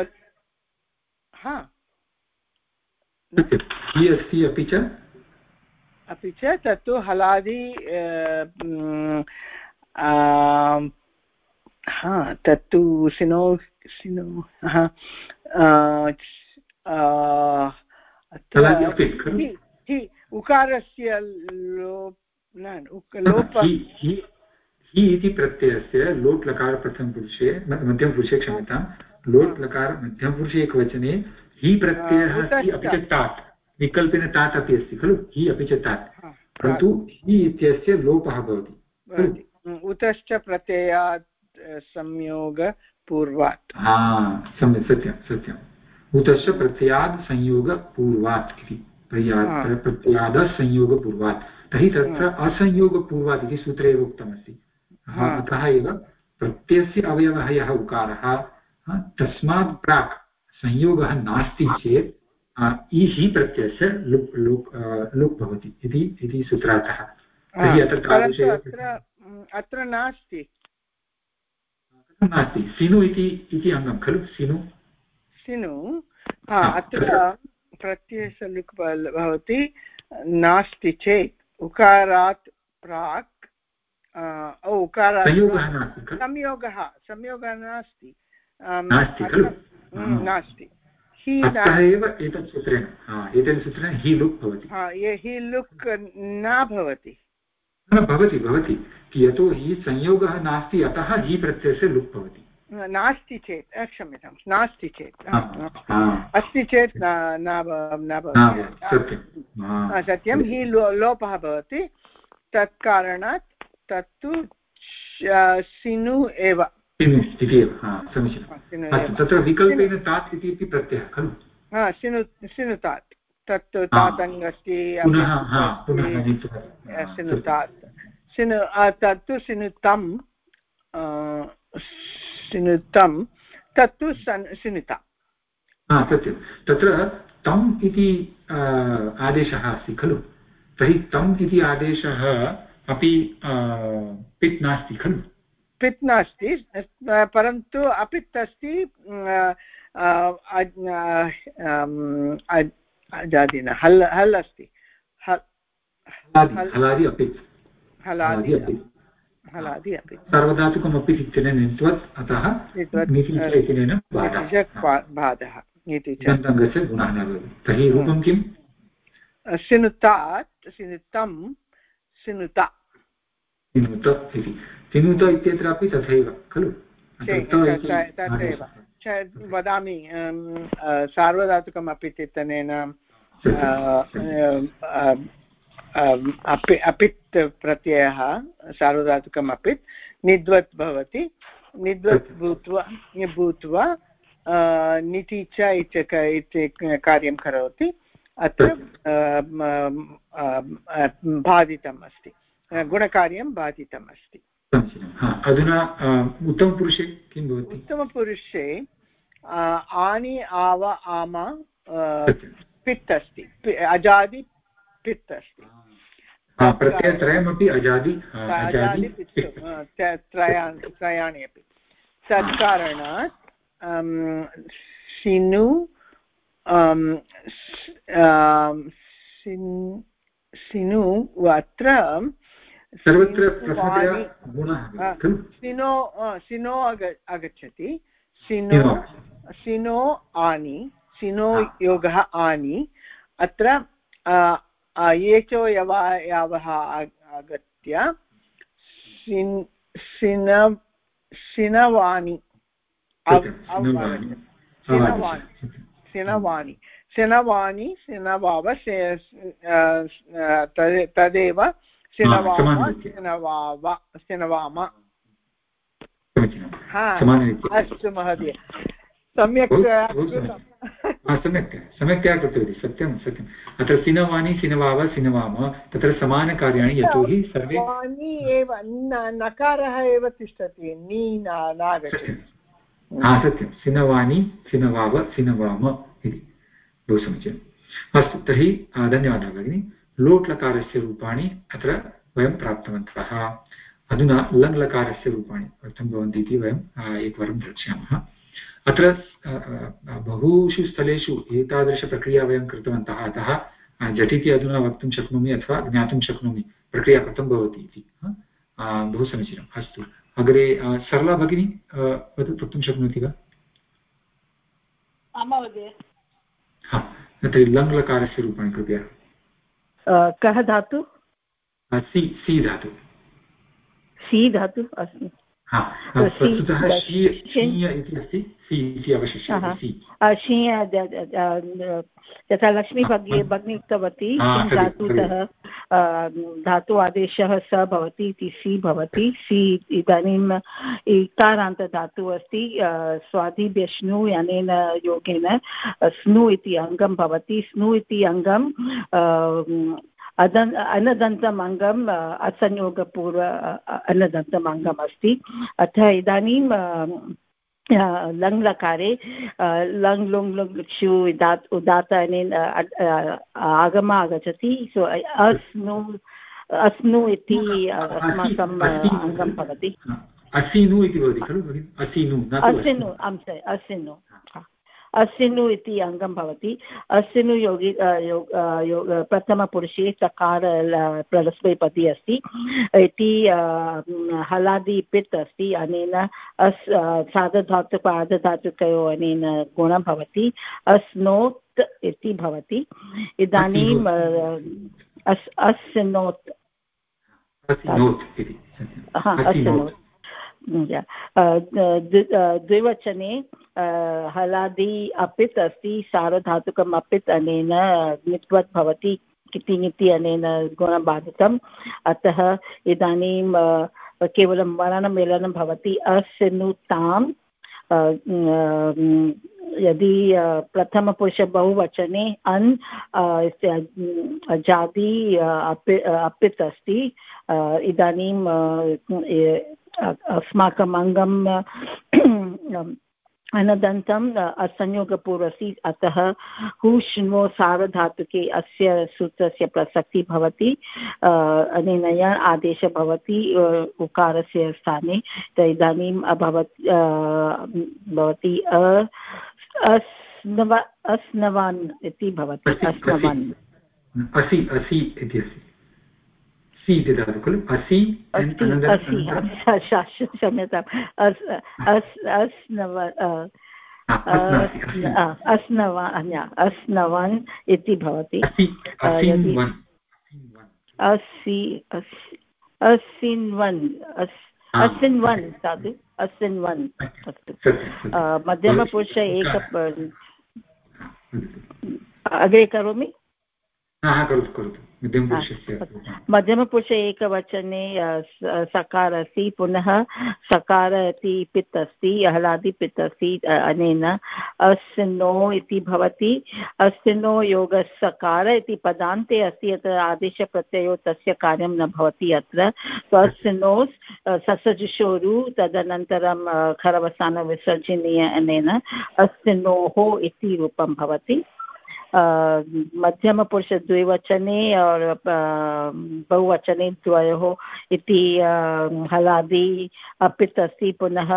हि अस्ति अपि च तत्तु हलादि तत्तु सिनो उकारस्य लोपः हि इति प्रत्ययस्य लोट् लकार प्रथमपुरुषे मध्यमपुरुषे क्षम्यतां लोट् लकार मध्यमपुरुषे एकवचने हि प्रत्ययः अस्ति अपि च तात् विकल्पेन तात् अपि अस्ति खलु हि अपि च तात् परन्तु हि इत्यस्य लोपः भवति उतश्च प्रत्ययात् संयोगपूर्वात् सम्यक् सत्यम् उतश्च प्रत्ययात् संयोगपूर्वात् इति प्रत्ययादः संयोगपूर्वात् तर्हि तत्र असंयोगपूर्वात् इति सूत्रे एव उक्तमस्ति अतः एव प्रत्ययस्य अवयवः यः उकारः तस्मात् प्राक् संयोगः नास्ति चेत् हि प्रत्ययस्य लुक् भवति इति सूत्रार्थः तर्हि अत्र तादृश अत्र नास्ति नास्ति सिनु इति अङ्गं खलु सिनु अत्र प्रत्ययस्य लुक् भवति नास्ति चेत् उकारात् प्राक् उकारात् संयोगः नास्ति नास्ति एतेन सूत्रेण हि लुक् भवति हि लुक् न भवति भवति यतोहि संयोगः नास्ति अतः हि प्रत्ययस्य लुक् भवति नास्ति चेत् क्षम्यतां नास्ति चेत् अस्ति चेत् न भवति सत्यं हि लोपः भवति तत्कारणात् तत्तु सिनु एव इति एव समीचीनम् तत्र विकल्पेन तात् इति प्रत्ययः खलु सिनुतात् तत्तु तातङ् अस्ति सिनुतात् तत्तु सिनुतं तत्तु सिनुता सत्यं तत्र तम् इति आदेशः अस्ति खलु तर्हि तम् इति आदेशः अपि पित् नास्ति खलु पित् नास्ति परन्तु अपित् अस्ति अजादिन हल् अस्ति हलादि अपि सार्वधातुकम् अपि इत्यनेन नित्वत् अतः इत्यनेन बाधः अङ्गस्य गुणः न भवति तर्हि रूपं किम् सिनुतात् सिनुतं सिनुता सिनुत इति सिनुत इत्यत्रापि तथैव खलु तथैव वदामि सार्वधातुकम् अपि इत्यनेन अपित् प्रत्ययः सार्वधातुकम् अपित् निद्वत् भवति निद्वत् भूत्वा निति च इति कार्यं करोति अत्र बाधितम् अस्ति गुणकार्यं बाधितम् अस्ति अधुना उत्तमपुरुषे किं भवति उत्तमपुरुषे आनि आव आमा पित् अस्ति अजादि पित् अस्ति प्रत्ययत्रयमपि अजादि त्रयाणि अपि तत्कारणात् सिनु सिनु अत्र सिनो आगच्छति सिनो आनि सिनो योगः आनि अत्र एचो यावः आगत्य सिनवानि सिनवानि सिनवाव तदेव सिनवाम अस्तु महोदय सम्यक्तया कृतवती सत्यं सत्यम् अत्र सिनवानि सिनवाव सिनवाम तत्र समानकार्याणि यतोहि सर्वे एव नकारः एव तिष्ठति नी नागच्छति सत्यं सिनवानि सिनवाव सिनवाम इति बहु समीचीनम् अस्तु तर्हि धन्यवादः भगिनि लोट् लकारस्य रूपाणि अत्र वयं प्राप्तवन्तः अधुना लङ् लकारस्य रूपाणि कथं भवन्ति इति वयम् एकवारं द्रक्ष्यामः अत्र बहुषु स्थलेषु एतादृशप्रक्रिया वयं कृतवन्तः अतः झटिति अधुना वक्तुं शक्नोमि अथवा ज्ञातुं शक्नोमि प्रक्रिया कथं भवति इति बहु समीचीनम् अस्तु अग्रे सरला भगिनी वक्तुं शक्नोति वा तर्हि लङ् लकारस्य रूपाणि कृपया कः धातु सी धातु सी धातु अस्ति वस्तुतः इति अस्ति सी इति अवशिष्यते यथा लक्ष्मी भगिनी उक्तवती धातुतः धातु आदेशः स भवति इति सी भवति सी इदानीम् इकारान्तधातुः अस्ति स्वादिभ्यश्नु अनेन योगेन स्नु इति अङ्गं भवति स्नु इति अङ्गं अनदन्तम् अङ्गम् असंयोगपूर्व अनदन्तम् अङ्गम् अस्ति अतः इदानीं लङ् लकारे लङ् लुङ् लुङ् लुक्षु उदात्त अनेन आगम आगच्छति सो अस्नु अस्नु इति अस्माकम् अङ्गं भवति। असिनु इति भवति खलु असिनु असिनु असिनु इति अङ्गं भवति। असिनु योगि प्रथमपुरुषे सकार प्रलस्वैपदी अस्ति इति हलादि पित् अस्ति। अनेन सार्धधातुक आर्धधातुकयोः अनेन गुणं भवति। अस्नोत् इति भवति। इदानीम् अस्नोत् द्विवचने हलादि अपित् अस्ति। सार्वधातुकम् अपित् अनेन नित्वत् भवति। किति ङिति अनेन गुणबाधितम्। अतः इदानीं केवलं वर्णमेलनं भवति। असिनुतां यदि प्रथमपुरुष बहुवचने अन् जाति अपित् अस्ति। इदानीं अस्माकम् अङ्गं अनदन्तम् असंयोगपूर्वस्ति। अतः हुष्णो सार्वधातुके अस्य सूत्रस्य प्रसक्तिः भवति। अनेन आदेशः भवति उकारस्य स्थाने। इदानीम् अभवत् भवति अस्नवान् इति भवति। अस्नवान् क्षम्यताम् अस्नवान् इति भवति। असिन्वन् साधु असिन्वन् अस्तु। मध्यमपुरुष एक अग्रे करोमि। मध्यमपुरुषे एकवचने सकार अस्ति। पुनः सकार इति पित् अस्ति। हलादि पित् अस्ति। अनेन अस्नो इति भवति। अस्नो योगः सकार इति पदान्ते अस्ति। अत्र आदेशप्रत्ययो तस्य कार्यं न भवति। अत्र अस्नोस् ससजुषोरु तदनन्तरं खरवसानविसर्जनीय अनेन अस्नोः इति रूपं भवति। मध्यमपुरुष द्विवचने और बहुवचने द्वयोः इति हलादि अपित् अस्ति। पुनः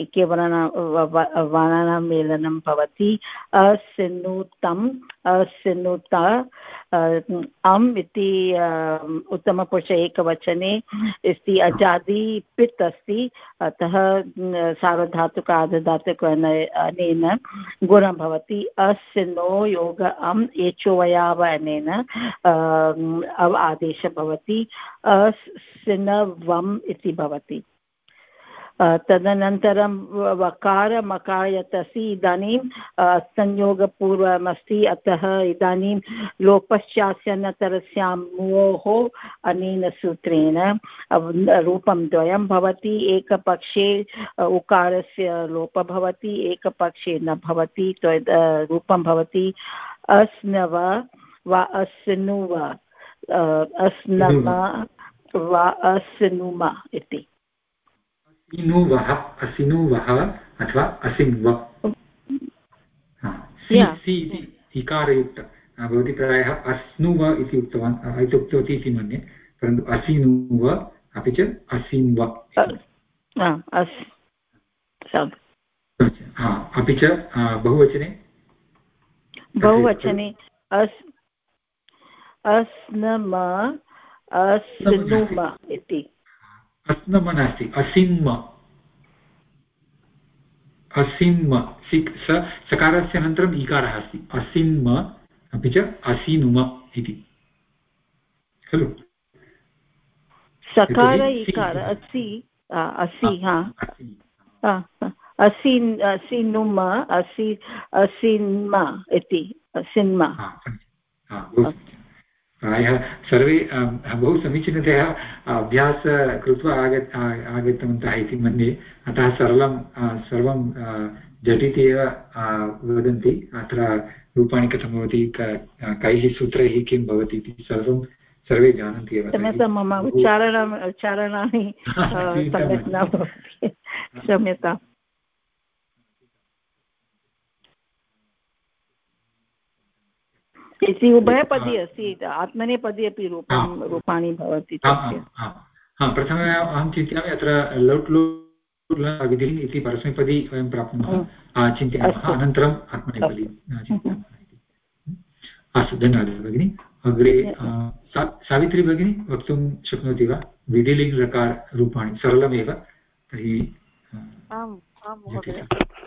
केवलं मेलनं भवति। असिनुतम् असिनुता अम् इति उत्तमपुरुष एकवचने अस्ति। अजादि पित् अस्ति। अतः सार्वधातुक आर्धधातुक अनेन गुणं भवति। असिनो योग अम् एचोवयाव अनेन अव आदेशः भवति। असिनवम् इति भवति। तदनन्तरं वकार मकार यत् अस्ति। इदानीं संयोगपूर्वमस्ति। अतः इदानीं लोपश्चास्यनतरस्यामोः अनेन सूत्रेण रूपं द्वयं भवति। एकपक्षे उकारस्य लोपः भवति। एकपक्षे न भवति। रूपं भवति अस्नव वा अस्नुव अस्नव वा अस्नुम इति। असिनुवः अथवा असिन्व इकारयुक्त भवती प्रायः अस्नुव इति उक्तवान् उक्तवती इति मन्ये। परन्तु असिनुव अपि च असिन्व अपि च बहुवचने अस्नम अस्नुम इति। अस्नम नास्ति असिन्म असिन्म सकारस्य अनन्तरम् ईकारः अस्ति। असिन्म अपि च असिनुम इति खलु। सकार ईकार असि असि असिनुम असि असिन्म इति असिन्म। प्रायः सर्वे बहु समीचीनतया अभ्यास कृत्वा आगतवन्तः इति मन्ये। अतः सर्वं झटिति एव वदन्ति। अत्र रूपाणि कथं भवति कैः सूत्रैः किं भवति इति सर्वे जानन्ति एव। मम उच्चारणानि सम्यक् न भवति क्षम्यताम्। इति उभयपदी अस्ति, आत्मनेपदी अपि रूपाणि भवति तस्य। प्रथमे अहं चिन्तयामि अत्र लौट् विधिः इति परस्मैपदी वयं प्राप्नुमः चिन्तयामः, अनन्तरम् आत्मनेपदी चिन्तयामः इति। अस्तु, धन्यवादः भगिनि। अग्रे सावित्री भगिनी वक्तुं शक्नोति वा? विधिलिङ्ग् लकाररूपाणि सरलमेव, तर्हि आम् आं महोदय।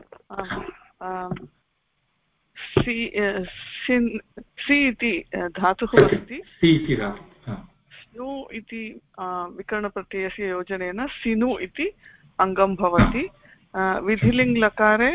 सि इति धातुः अस्ति, स्नु इति विकरणप्रत्ययस्य योजनेन सिनु इति अङ्गं भवति। विधिलिङ्ग् लकारे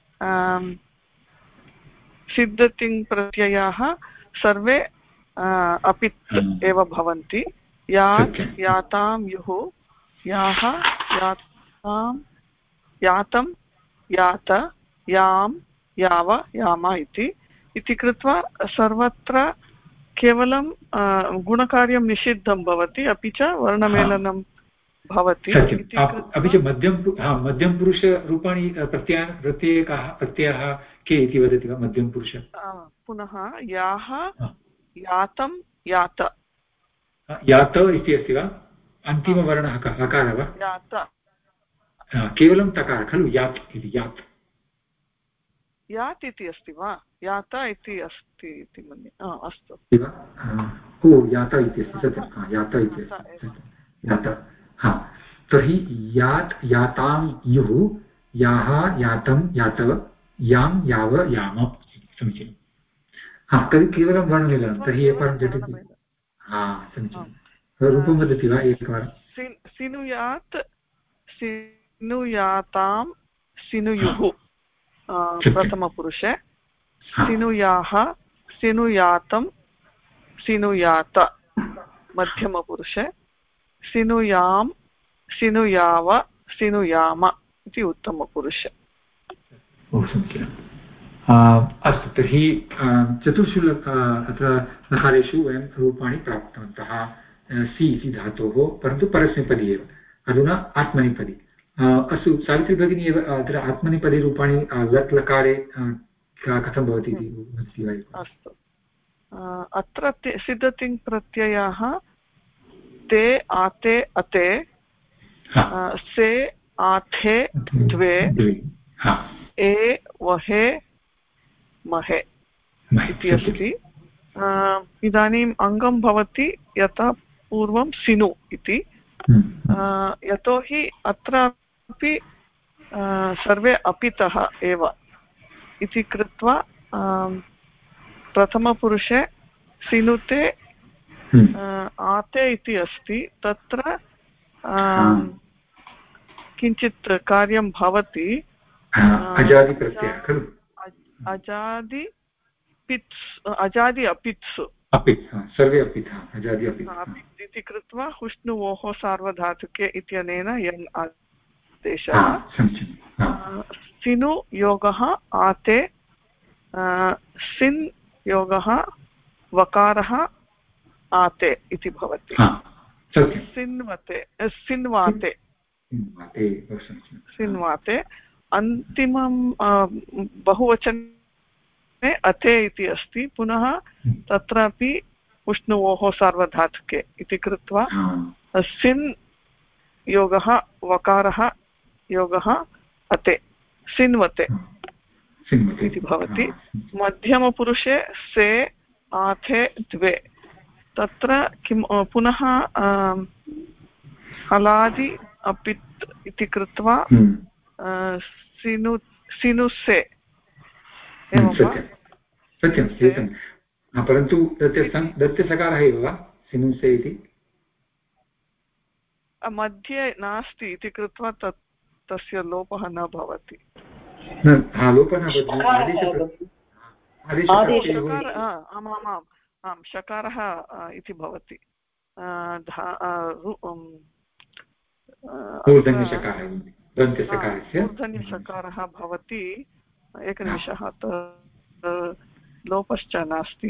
सिद्धतिङ् प्रत्ययाः सर्वे अपित् एव भवन्ति। यात् यातां युः, याः यातां यातं यात, यां याव याम इति कृत्वा सर्वत्र केवलं गुणकार्यं निषिद्धं भवति, अपि च वर्णमेलनं भवति। अपि च मध्यमपुरुषरूपाणि प्रत्ययाः के इति वदति वा? मध्यमपुरुष पुनः याः यातं यात, यात इति अस्ति वा? अन्तिमवर्णः कः? अकारः वा? यात, केवलं तकारः खलु? यात् इति, यात् यात् इति अस्ति वा? यात इति अस्ति इति मन्ये। अस्तु, यात इति अस्ति, सत्यं, यात इति अस्ति, यात। तर्हि यात् यातां युः, याः यातं यातव, यां याव याम, समीचीनं। तर्हि केवलं वर्णमेलनं, तर्हि एकवारं झटिति समीचीनं। रूपं वदति वा एकवारं? सिनुयात् सिनुयातां सिनुयुः प्रथमपुरुषे, सिनुयाः सिनुयातं सिनुयात मध्यमपुरुषे, सिनुयां सिनुयाव सिनुयाम इति उत्तमपुरुषे। अस्तु, तर्हि चतुर्षु अत्र लकारेषु वयं रूपाणि प्राप्तवन्तः सि इति धातोः, परन्तु परस्मैपदी एव। अधुना आत्मनेपदी। अस्तु, सावित्री भगिनी एव अत्र आत्मनेपदी रूपाणि लट् लकारे कथं भवति इति वदति वा? अस्तु, अत्र सिद्धतिङ् प्रत्ययाः ते आते अते, से आथे द्वे, ए वहे महे इति अस्ति। इदानीम् अङ्गं भवति यथा पूर्वं सिनु इति, यतोहि अत्रापि सर्वे अपितः एव इति कृत्वा प्रथमपुरुषे सिनुते आते इति अस्ति, तत्र किञ्चित् कार्यं भवति। अजादि अपित्सु सर्वे अपित् इति कृत्वा हुष्णुवोः सार्वधातुके इत्यनेन यन् आदेशः। सिनु योगः आते, सिन् योगः वकारः आते इति भवति। सिन्वाते अन्तिमं बहुवचने अते इति अस्ति, पुनः तत्रापि उष्णुवोः सार्वधातुके इति कृत्वा सिन् योगः वकारः योगः अते, सिन्वते इति भवति। मध्यमपुरुषे से आथे द्वे, तत्र किं पुनः हलादि अपित् इति कृत्वा सिनुसे एवं वा? सत्यं, परन्तु दत्यसकारः एव वा सिनुसे इति? मध्ये नास्ति इति कृत्वा तस्य लोपः न भवति। आम्, शकारः इति भवति। मूर्धन्यशकारः भवति। एकनिमिषः, लोपश्च नास्ति।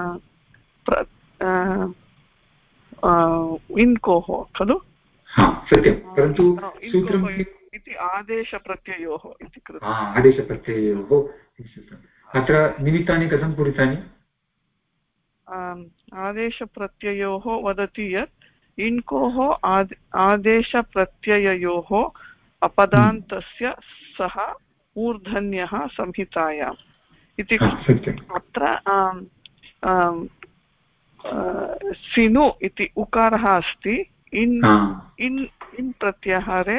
इन्कोः खलु? परन्तु इति आदेशप्रत्ययोः इति कृत्वा आदेशप्रत्ययोः। अत्र निमित्तानि कथं पूरितानि? आदेशप्रत्ययोः वदति यत् इण्कोः आदेशप्रत्यययोः अपदान्तस्य सः मूर्धन्यः संहितायाम् इति अत्र सिनु इति उकारः अस्ति इन् प्रत्याहारे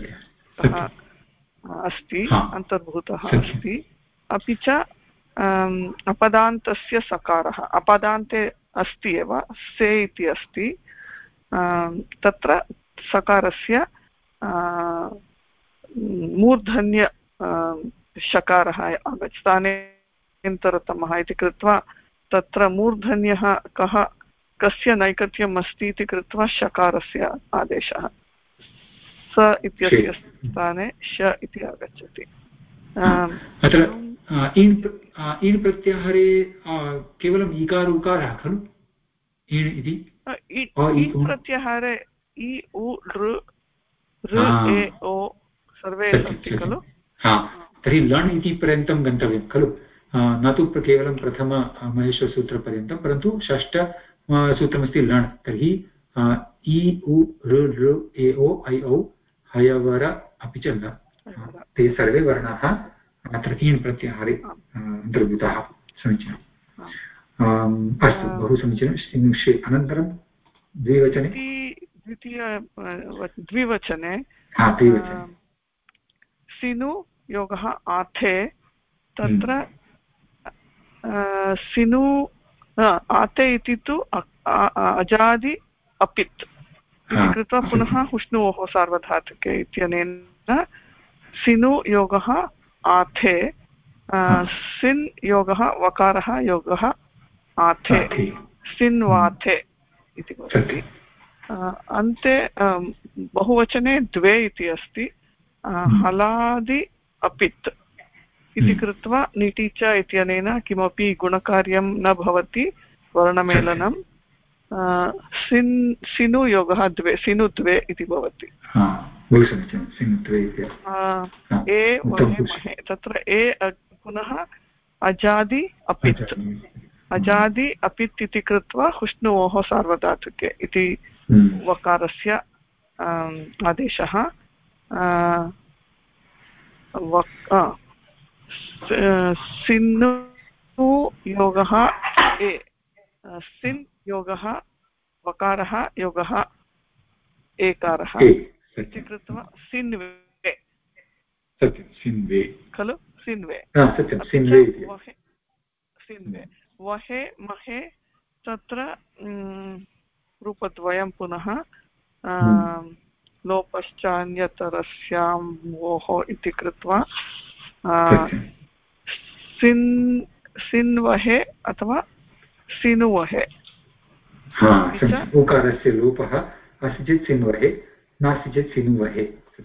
अस्ति अन्तर्भूतः अस्ति अपि च अपदान्तस्य सकारः अपदान्ते अस्ति एव से इति अस्ति तत्र सकारस्य मूर्धन्य शकारः आगच्छति अनेन्तरतमः इति कृत्वा तत्र मूर्धन्यः कस्य नैकट्यम् अस्ति इति कृत्वा शकारस्य आदेशः स इत्यस्य स्थाने श इति आगच्छति अत्र इन् प्रत्याहारे केवलम् ईकार उकारः खलु इन् इति इन् प्रत्याहारे इ उ ऋ ए ओ सर्वे सन्ति खलु तर्हि लण् इति पर्यन्तं गन्तव्यं खलु न तु केवलं प्रथम महेश्वरसूत्रपर्यन्तं परन्तु षष्ठ सूत्रमस्ति लण् तर्हि इ उ ऋ ए ओ ऐ औ हयवर अपि च ल ते सर्वे वर्णाः अत्र इन् प्रत्याहारे अन्तर्भूताः समीचीनम् अस्तु बहु समीचीनं अनन्तरं द्विवचने सिनु योगः आथे तत्र सिनु आते इति तु अजादि अपित् इति कृत्वा पुनः हुष्णोः सार्वधातुके इत्यनेन सिनु योगः आथे सिन् योगः वकारः योगः आथे सिन्वाथे इति भवति अन्ते बहुवचने द्वे इति अस्ति हलादि अपित् इति कृत्वा निटि च इत्यनेन किमपि गुणकार्यं न भवति वर्णमेलनं सिनु योगः द्वे सिनु द्वे इति भवति ए वहे महे तत्र ए पुनः अजादि अपित् अजादि अपित् इति कृत्वा हुष्णोः सार्वधातुके इति वकारस्य आदेशः सिन्नु योगः ए सिन् योगः वकारः योगः एकारः इति कृत्वा सिन्वे खलु सिन्वे सिन्वे वहे महे तत्र रूपद्वयं पुनः लोपश्चान्यतरस्यां वोः इति कृत्वा सिन्वहे अथवा सिनुवहे उकारस्य लोपः अस्ति चेत् सिन्वहे नास्ति चेत् सिनुवहे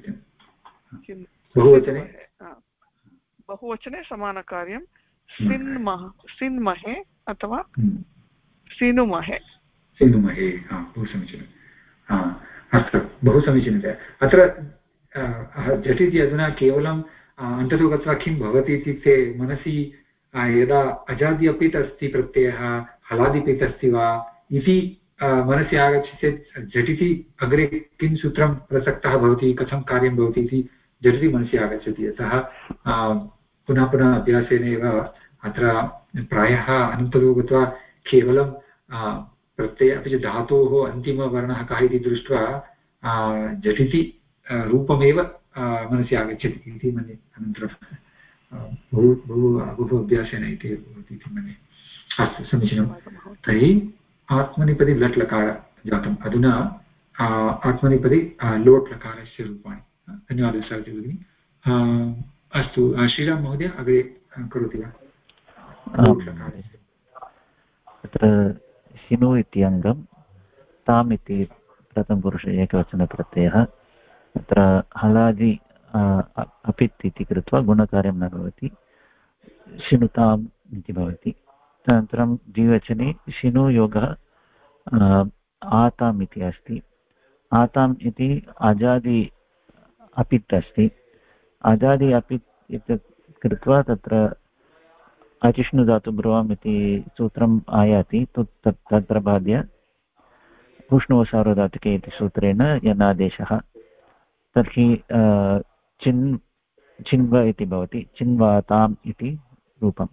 बहुवचने समानकार्यं सिन्महे अथवा सिनुमहे बहु समीचीनम् अस्तु बहु समीचीनतया अत्र झटिति अधुना केवलम् अन्ततो गत्वा किं भवति इत्युक्ते मनसि यदा अजादि अपित् अस्ति प्रत्ययः हलादिपित् अस्ति वा इति मनसि आगच्छति चेत् झटिति अग्रे किं सूत्रं प्रसक्तः भवति कथं कार्यं भवति इति झटिति मनसि आगच्छति अतः पुनः पुनः अभ्यासेनैव अत्र प्रायः अनन्तरो गत्वा केवलं प्रत्यय अपि च धातोः अन्तिमवर्णः कः इति दृष्ट्वा झटिति रूपमेव मनसि आगच्छति इति मन्ये अनन्तरं बहु अभ्यासेन इति भवति इति मन्ये अस्तु समीचीनं तर्हि आत्मनेपदी लट् लकार जातम् अधुना आत्मनेपदी लोट् लकारस्य रूपाणि धन्यवादः सरति भगिनि अस्तु श्रीराम महोदय अग्रे करोति वा तत्र सिनु इति अङ्गं ताम् इति प्रथमपुरुष एकवचनप्रत्ययः तत्र हलादि अपित् इति कृत्वा गुणकार्यं न भवति शिनुताम् इति भवति तदनन्तरं द्विवचने शिनुयोगः आताम् इति अस्ति आताम् इति अजादि अपित् अस्ति अजादि अपित् इति कृत्वा तत्र अचिष्णुधातुब्रुवाम् इति सूत्रम् आयाति तत्र बाध्य उष्णोसार्वधातुके इति सूत्रेण यनादेशः तर्हि चिन्व इति भवति चिन्वाताम् इति रूपं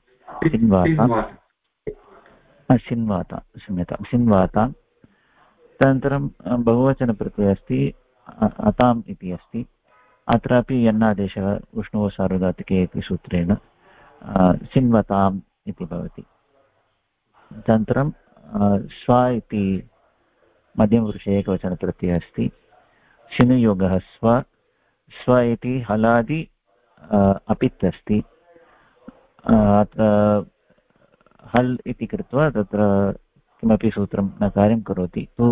शिन्वातां तदनन्तरं बहुवचनप्रत्ययः अस्ति अताम् इति अस्ति अत्रापि यन्नादेशः उष्णोसार्वधातुके इति सूत्रेण शिन्वताम् इति भवति तदनन्तरं स्व इति मध्यमपुरुषे एकवचनप्रत्ययः अस्ति शिनुयोगः स्व इति हलादि अपित् अस्ति अत्र हल् इति कृत्वा तत्र किमपि सूत्रं न कार्यं करोति तु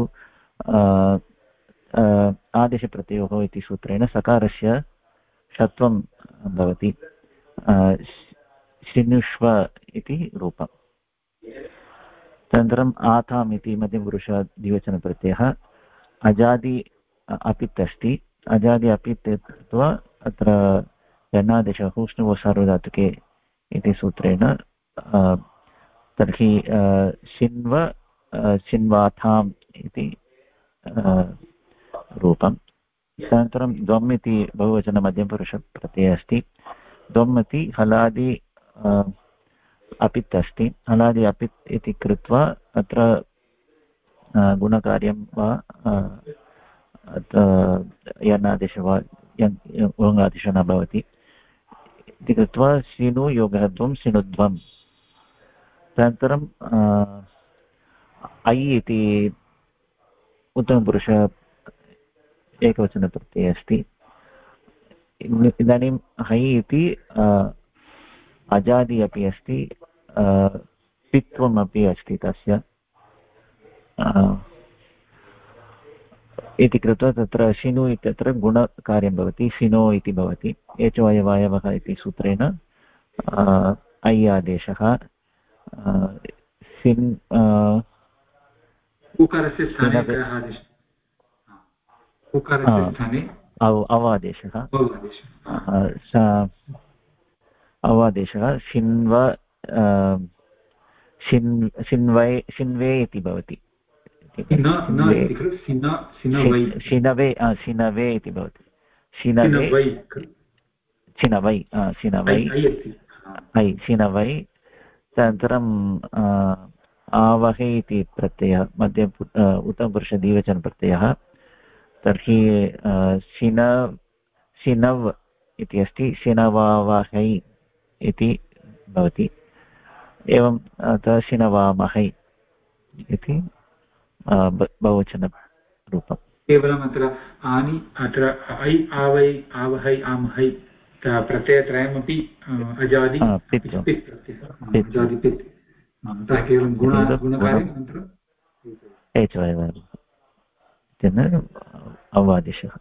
आदेशप्रत्ययोः इति सूत्रेण सकारस्य षत्वं भवति शिनुष्व इति रूपम् तदनन्तरम् आताम् इति मध्यमपुरुषद्विवचनप्रत्ययः अजादि अपित् अस्ति अजादि अपित् कृत्वा अत्र यनादेशः उष्णोसार्वधातुके इति सूत्रेण तर्हि शिन्वाथाम् इति रूपम् तदनन्तरं द्वम् इति बहुवचनमध्यमपुरुषप्रत्ययः अस्ति द्वम् इति हलादि अपित् अस्ति हलादि अपित् इति कृत्वा अत्र गुणकार्यं वा यनादेशः वा उङ्गादेशः न भवति इति कृत्वा शिनु योगः द्वं शिनुद्वम् तदनन्तरम् ऐ इति उत्तमपुरुष एकवचनप्रत्ययः अस्ति इदानीं है इति अजादि अपि अस्ति पित्वमपि अस्ति तस्य इति कृत्वा तत्र शिनु इत्यत्र गुणकार्यं भवति शिनो इति भवति एचोऽयवायवः इति सूत्रेण ऐ आदेशः सिन् उकारस्य स्थाने अवादेशः अवादेशः शिन्वे इति भवति शिनवे इति भवति शिनवै तदनन्तरम् आवहे इति प्रत्ययः मध्ये उत्तमपुरुषद्विवचनप्रत्ययः तर्हि शिनव् इति अस्ति शिनवावहै इति भवति एवं शिनवामहै इति बहुवचनरूपम् केवलम् अत्र आनि अत्र ऐ आवै आवहै आमहै प्रत्ययत्रयमपि अजादि केवलं गुणकार्यम् अवादिशः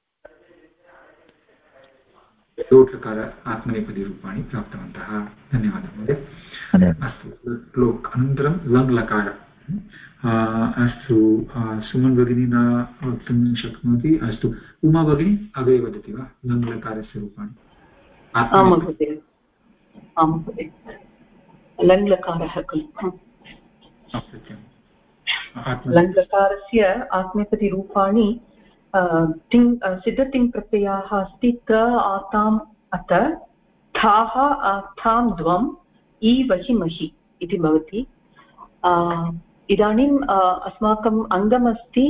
लोट्लकार आत्मनेपदीरूपाणि प्राप्तवन्तः धन्यवादः महोदय अस्तु लोक् अनन्तरं लङ् लकार अस्तु सुमन् भगिनी न वक्तुं शक्नोति अस्तु उमा भगिनी अग्रे वदति वा लङ् लकारस्य रूपाणि आं महोदय लङ् लकारः खलु लङ् लकारस्य आत्मनेपदीरूपाणि सिद्धतिङ् प्रत्ययाः अस्ति त आताम् अत थाः थां द्वम् इ वहि महि इति भवति इदानीम् अस्माकम् अङ्गमस्ति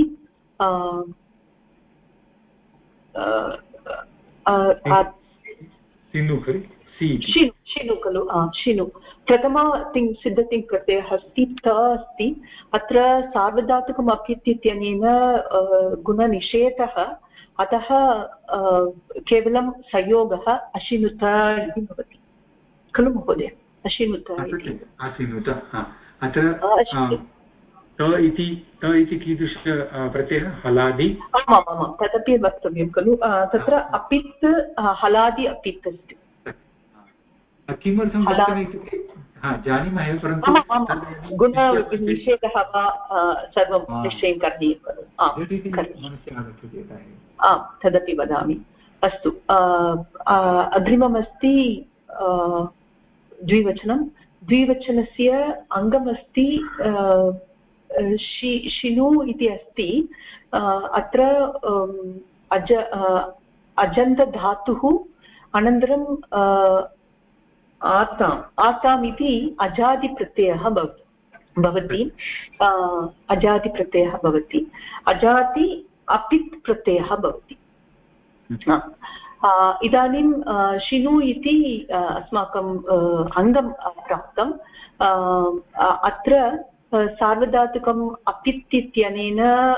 शिनु खलु शिनु प्रथमा सिद्धतिङ् प्रत्ययः अस्ति त अस्ति अत्र सार्वधातुकम् अपित् इत्यनेन गुणनिषेधः अतः केवलं संयोगः अशिनुत इति भवति खलु महोदय अशिनुत इति कीदृश प्रत्ययः हलादि आमामां तदपि वक्तव्यं खलु तत्र अपित् हलादि अपित् अस्ति किमर्थं इत्युक्ते जानीमः एव परन्तु गुणनिषेधः वा सर्वं निश्चयं करणीयं खलु आम् तदपि वदामि अस्तु अग्रिममस्ति द्विवचनं द्विवचनस्य अङ्गमस्ति शिनु इति अस्ति अत्र अजन्तधातुः अनन्तरं आताम् इति अजादिप्रत्ययः भवति अजादिप्रत्ययः भवति अजाति अपित् प्रत्ययः भवति इदानीं शिनु इति अस्माकं अङ्गं प्राप्तम् अत्र सार्वधातुकम् अपित् इत्यनेन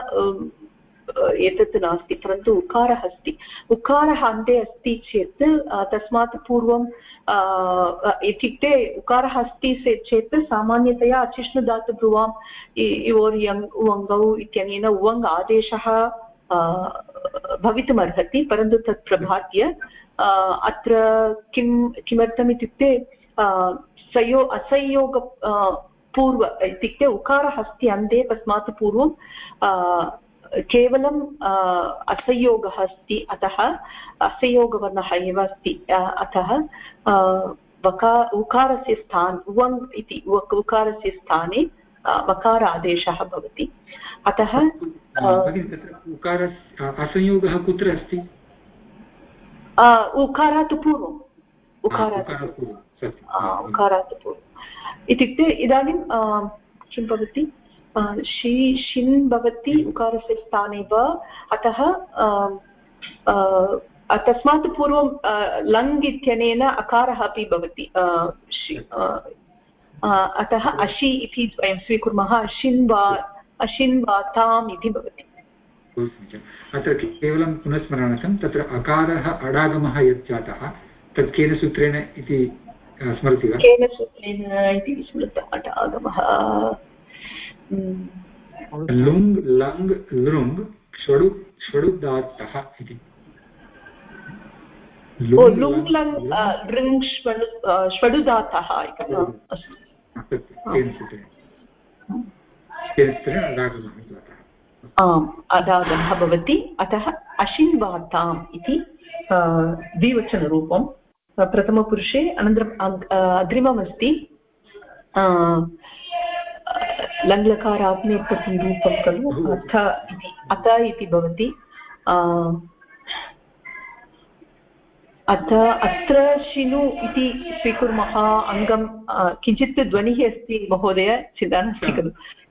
एतत् नास्ति परन्तु उकारः अस्ति उकारः अन्ते अस्ति चेत् तस्मात् पूर्वं इत्युक्ते उकारः अस्ति चेत् सामान्यतया अचिष्णुधातुभ्रुवाम् इवोर् यङ् उवङ्गौ इत्यनेन उवङ् आदेशः भवितुमर्हति परन्तु तत् प्रभात्य अत्र किमर्थम् इत्युक्ते असंयोग पूर्व इत्युक्ते उकारः अस्ति अन्ते तस्मात् पूर्वं केवलम् असंयोगः अस्ति अतः असंयोगवर्णः एव अस्ति अतः उकारस्य स्थाने उवङ् इति उकारस्य स्थाने वकार आदेशः भवति अतः असंयोगः कुत्र अस्ति उकारात् पूर्वम् उकारात् पूर्वम् इत्युक्ते इदानीं किं भवति शिन् भवति उकारस्य स्थाने वा अतः तस्मात् पूर्वं लङ् इत्यनेन अकारः अपि भवति अतः अशि इति वयं स्वीकुर्मः अशिन्वाताम् इति भवति अत्र केवलं पुनस्मरणार्थं तत्र अकारः अडागमः यत् जातः तत् केन सूत्रेण इति स्मरति वा केन सूत्रेण इति स्मृतः अडागमः लुङ् लङ् लृङ् षडुदात्तः इति लुङ् लङ् लृङ् षडुदात्तः अडागमः भवति अतः अशिन्वाताम् इति द्विवचनरूपं प्रथमपुरुषे अनन्तरम् अग्रिममस्ति लङ्लकारात्मेपतिरूपं खलु अथ इति भवति अत्र शिनु इति स्वीकुर्मः अङ्गं किञ्चित् ध्वनिः अस्ति महोदय चिन्ता नास्ति खलु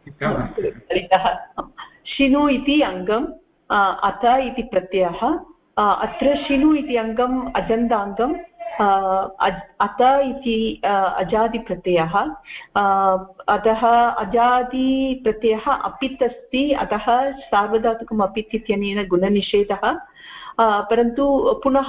शिनु इति अङ्गम् अथ इति प्रत्ययः अत्र शिनु इति अङ्गम् अजन्ताङ्गम् अत इति अजादिप्रत्ययः अतः अजादिप्रत्ययः अपित् अस्ति अतः सार्वधातुकम् अपित् इत्यनेन गुणनिषेधः परन्तु पुनः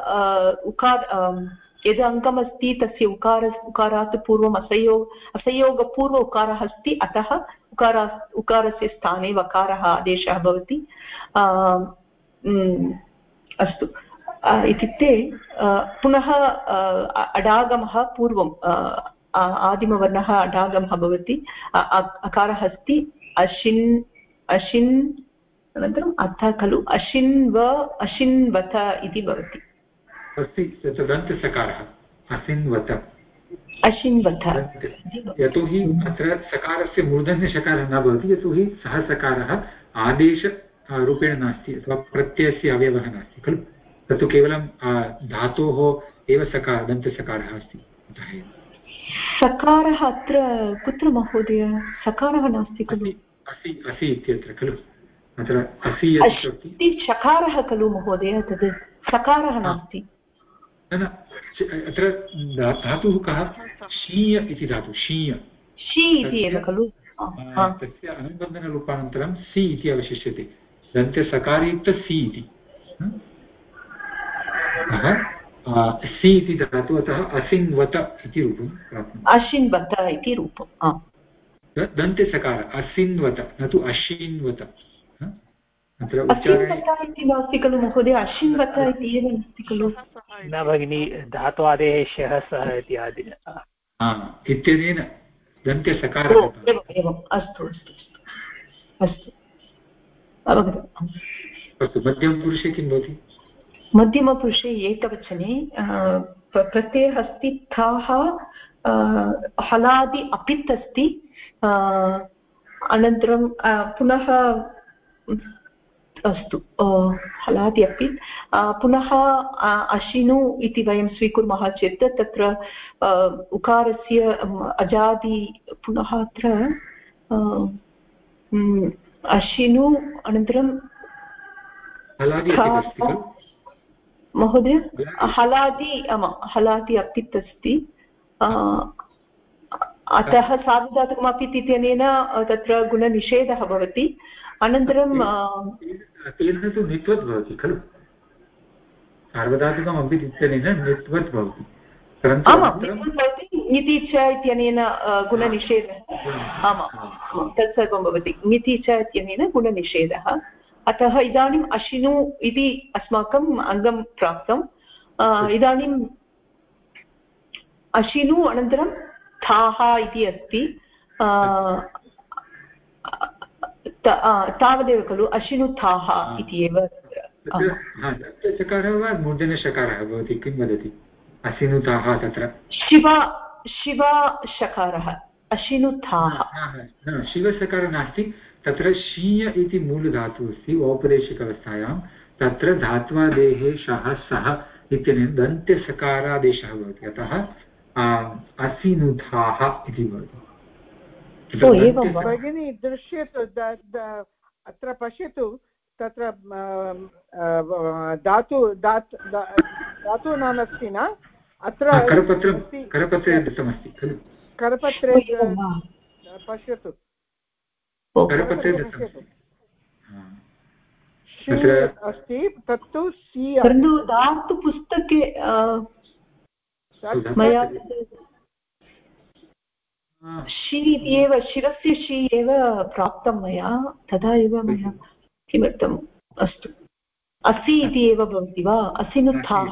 यद् अङ्गमस्ति तस्य उकारात् पूर्वम् असंयोगपूर्व उकारः अस्ति अतः उकारस्य स्थाने वकारः आदेशः भवति अस्तु इत्युक्ते पुनः अडागमः पूर्वम् आदिमवर्णः अडागमः भवति अकारः अस्ति अशिन् अनन्तरम् अर्थः खलु अशिन्वत इति भवति अस्ति दन्तसकारः अशिन्वत यतोहि अत्र सकारस्य मूर्धन्यषकारः न भवति यतोहि सः सकारः आदेशरूपेण नास्ति अथवा प्रत्ययस्य अवयवः नास्ति खलु तत्तु केवलं धातोः एव दन्तसकारः अस्ति सकारः अत्र कुत्र महोदय सकारः नास्ति खलु असि इत्यत्र खलु अत्र असि शकारः खलु महोदय तद् सकारः नास्ति अत्र धातुः कः शीय इति धातुः शीय शी इति एव खलु तस्य अनुबन्धनरूपानन्तरं सि इति अवशिष्यते दन्तसकारेयुक्त सि इति सि इति धातुः अतः असिन्वत इति रूपं प्राप्नोति अशिन्वत इति रूपं दन्तसकार असिन्वत न तु अशिन्वत अत्र उच्चारणे इति नास्ति खलु महोदय अशिन्वत इति एव नास्ति खलु न भगिनी धातु आदेशः सः इत्यनेन दन्तसकारः एवम् अस्तु अस्तु मध्यमपुरुषे किं भवति मध्यमपुरुषे एकवचने प्रत्ययः अस्ति थाः हलादि अपित् अस्ति अनन्तरं पुनः अस्तु हलादि अपि पुनः अशिनु इति वयं स्वीकुर्मः चेत् तत्र उकारस्य अजादि पुनः अत्र अशिनु अनन्तरं महोदय हलादि अपित् अस्ति अतः सार्वधातुकमपित् इत्यनेन तत्र गुणनिषेधः भवति अनन्तरं तेन तु नित्वत् भवति खलु सार्वधातुकम् अपित् इत्यनेन नित्वत् भवति ङिति च इत्यनेन गुणनिषेधः आमां तत् सर्वं भवति ङिति च इत्यनेन गुणनिषेधः अतः इदानीम् अशिनु इति अस्माकम् अङ्गं प्राप्तम् इदानीम् अशिनु अनन्तरं थाः इति अस्ति तावदेव खलु अशिनुथाः इति एव चकारः वा मूर्धन्यशकारः भवति किं वदति अशिनुथाः तत्र शिवशकारः अशिनुथाः शिवशकारः नास्ति तत्र शीय इति मूलधातुः अस्ति औपदेशिकावस्थायां तत्र धात्वादेः शः सः इत्यनेन दन्त्यसकारादेशः भवति अतः असिनुथाः इति भवति भगिनी दृश्यते अत्र पश्यतु तत्र धातु नास्ति न अत्र करपत्रे दत्तमस्ति खलु करपत्रे पश्यतु अस्ति तत्तु धातु पुस्तके मया शी एव शिरस्य शी एव प्राप्तं मया तदा एव मया किमर्थम् अस्तु असि इति एव भवति वा असिनुत्थाः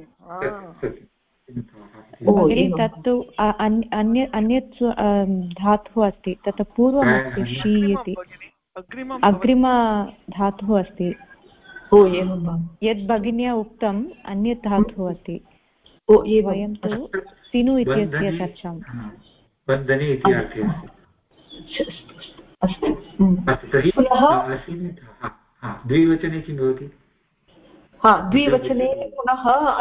तत्तु अन्यत् धातुः अस्ति तत् पूर्वमस्ति शी इति अग्रिमधातुः अस्ति एवं वा यद् भगिन्या उक्तम् अन्यत् धातुः अस्ति वयं तु सिनु इत्यस्य चर्चां बन्धने इति अर्थे अस्ति द्विवचने किं भवति द्विवचने पुनः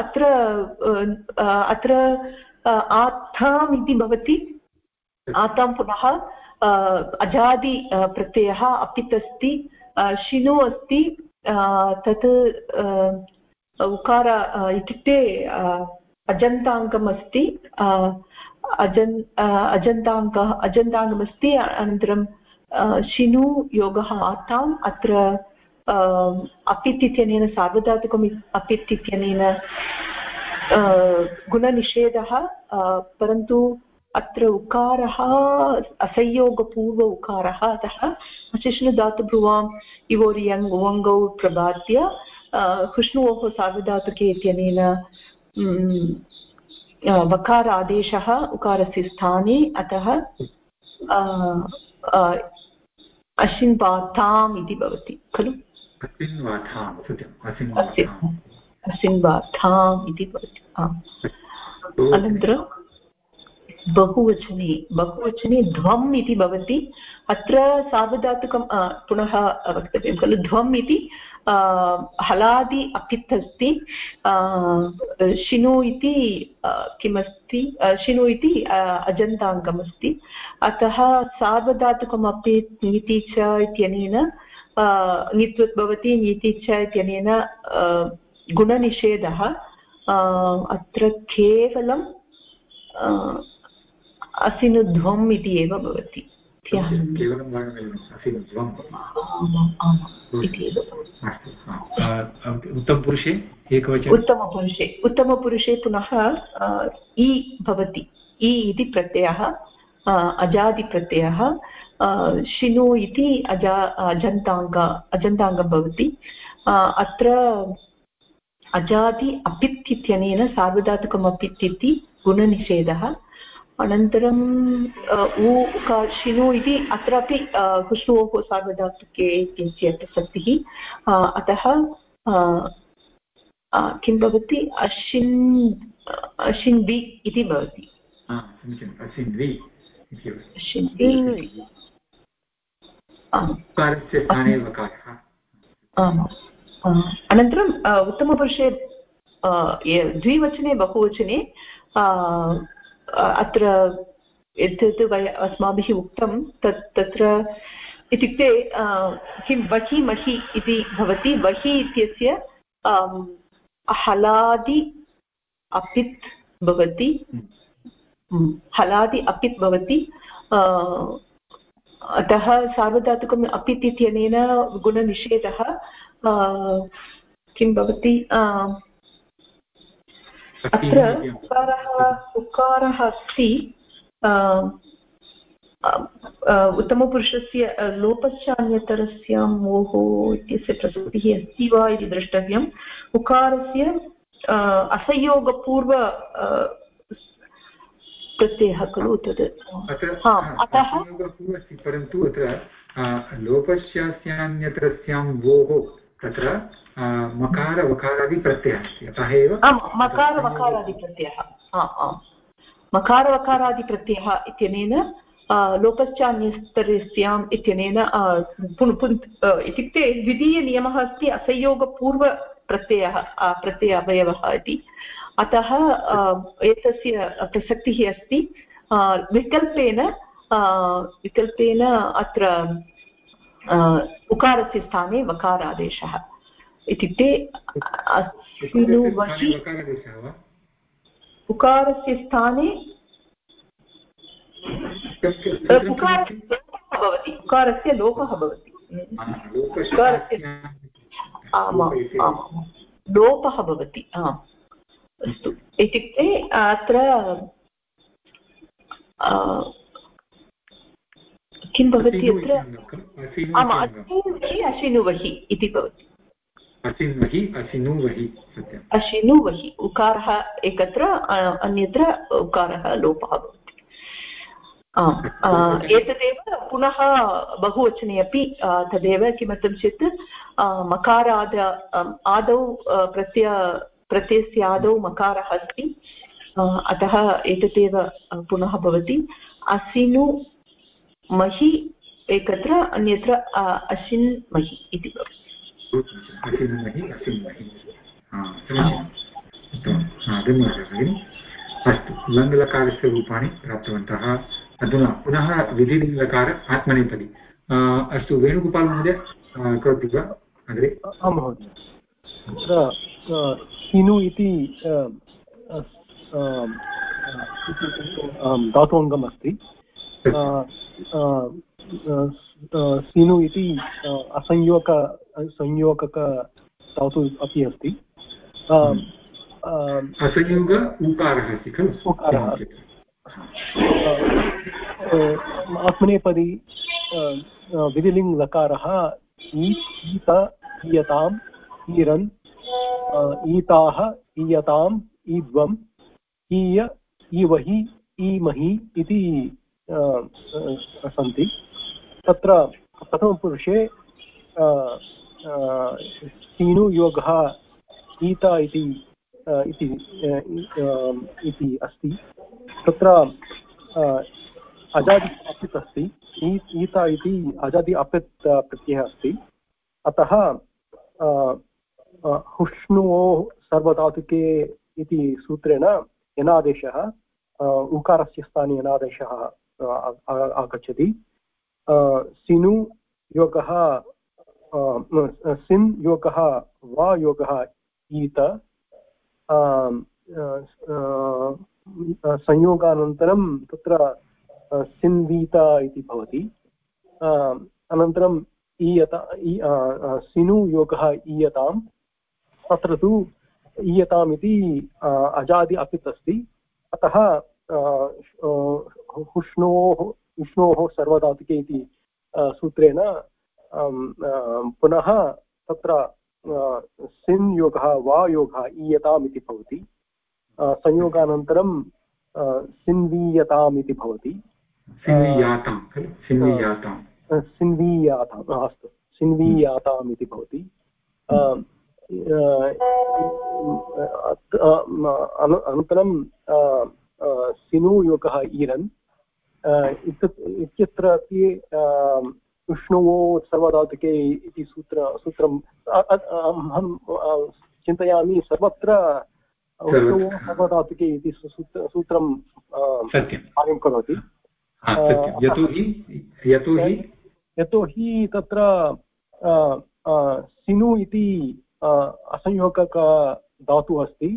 अत्र आत्थाम् इति भवति आतां पुनः अजादि प्रत्ययः अपित् अस्ति शिनु अस्ति तत् उकार इत्युक्ते अजन्ताङ्गम् अस्ति अजन्ताङ्गमस्ति अनन्तरं शिनु योगः आताम् अत्र अपित् इत्यनेन सार्वधातुकम् अपित् इत्यनेन गुणनिषेधः परन्तु अत्र उकारः असंयोगपूर्व उकारः अतः अशिष्णुधातुभ्रुवाम् इवोरियङ् उवङ्गौ प्रबाद्य हुष्णुवोः सार्वधातुके इत्यनेन वकार आदेशः उकारस्य स्थाने अतः अशिन्वाथाम् इति भवति खलु असिन्वाथाम् इति भवति अनन्तरं बहुवचने ध्वम् इति भवति अत्र सार्वधातुकं पुनः वक्तव्यं खलु ध्वम् इति हलादि अपित् अस्ति शिनु इति किमस्ति शिनु इति अजन्ताङ्गमस्ति अतः सार्वधातुकम् अपित् ङिति च इत्यनेन ङित्वत् भवति ङिति च इत्यनेन गुणनिषेधः अत्र केवलं असिनुध्वम् इति एव भवति उत्तमपुरुषे उत्तमपुरुषे पुनः इ भवति इ इति प्रत्ययः अजादिप्रत्ययः शिनु इति अजन्ताङ्गं भवति अत्र अजादि अपित् इत्यनेन सार्वधातुकम् अपित् इति गुणनिषेधः अनन्तरं शिनु इति अत्रापि हुष्णोः सार्वधातुके इत्यस्य प्रसक्तिः अतः किं भवति अशिन्वि इति भवति समीचीनम् असिन्वी उकारस्य स्थाने वकारः अनन्तरम् उत्तमपुरुषे द्विवचने बहुवचने अत्र यद् अस्माभिः उक्तं तत्र इत्युक्ते किं वहि महि इति भवति वहि इत्यस्य हलादि अपित् भवति हलादि अपित् भवति अतः सार्वधातुकम् अपित् इत्यनेन गुणनिषेधः किं भवति अत्र उकारः अस्ति उत्तमपुरुषस्य लोपश्चान्यतरस्यां मोः इत्यस्य प्रसक्तिः अस्ति वा इति द्रष्टव्यम् उकारस्य असंयोगपूर्व प्रत्ययः खलु तद् अतः परन्तु अत्र लोपस्यान्यतरस्यां वोः तत्र मकार वकारादिप्रत्ययः अस्ति अतः एव मकारवकारादिप्रत्ययः मकारवकारादिप्रत्ययः इत्यनेन लोपश्चान्यतरस्याम् इत्यनेन इत्युक्ते द्वितीयनियमः अस्ति असंयोगपूर्वप्रत्ययः अवयवः इति अतः एतस्य प्रसक्तिः अस्ति विकल्पेन अत्र उकारस्य स्थाने वकारादेशः इत्युक्ते उकारस्य स्थाने उकारस्य लोपः भवति लोपः भवति अस्तु इत्युक्ते अत्र किं भवति अत्र अशिनुवहि इति भवति अशिनुवहि उकारः एकत्र अन्यत्र उकारः लोपः भवति एतदेव पुनः बहुवचने अपि तदेव किमर्थं चेत् मकाराद आदौ प्रत्ययस्य आदौ मकारः अस्ति अतः एतदेव पुनः भवति असिनु महि एकत्र अन्यत्र अशिन् महि इति भवति अस्तु लङ्लकारस्य रूपाणि प्राप्तवन्तः अधुना पुनः विधिलिङ्गकार आत्मनेपदी अस्तु वेणुगोपाल महोदय करोति वा अग्रे महोदय सिनु इति धातुअङ्गम् अस्ति सिनु इति संयोगक धातु अपि अस्ति असंयोग उकारः अस्ति खलु उकारः आत्मनेपदी विधिलिङ् लकारः ईत ईयताम् ईरन् ईताः ईयताम् ईद्वम् ईय ईवहि ईमहि इति सन्ति तत्र प्रथमपुरुषे सीनु योगः ईता इति अस्ति तत्र अजादि अपित् अस्ति ईता इति अजादि अपित् प्रत्ययः अस्ति अतः हुष्णुवोः सर्वधातुके इति सूत्रेण यनादेशः उकारस्य स्थाने यनादेशः आगच्छति सिनु योगः सिन् योगः वा योगः ईत संयोगानन्तरं तत्र सिन्वीता इति भवति अनन्तरं सिनु योगः ईयताम् तत्र तु ईयताम् इति अजादि अपित् अस्ति अतः उष्णोः सर्वधातुके इति सूत्रेण पुनः तत्र सिन् योगः वा योगः ईयताम् इति भवति संयोगानन्तरं सिन्वीयताम् इति भवति सिन्वीयाताम् अस्तु सिन्वीयाताम् इति भवति अनन्तरं सिनुयोगः ईरन् इत्यत्र अपि विष्णुवो सर्वधातुके इति सूत्रम् अहं चिन्तयामि सर्वत्र विष्णुवो सर्वधातुके इति सूत्रं कार्यं करोति यतोहि तत्र सिनु इति असंयोगक धातुः अस्ति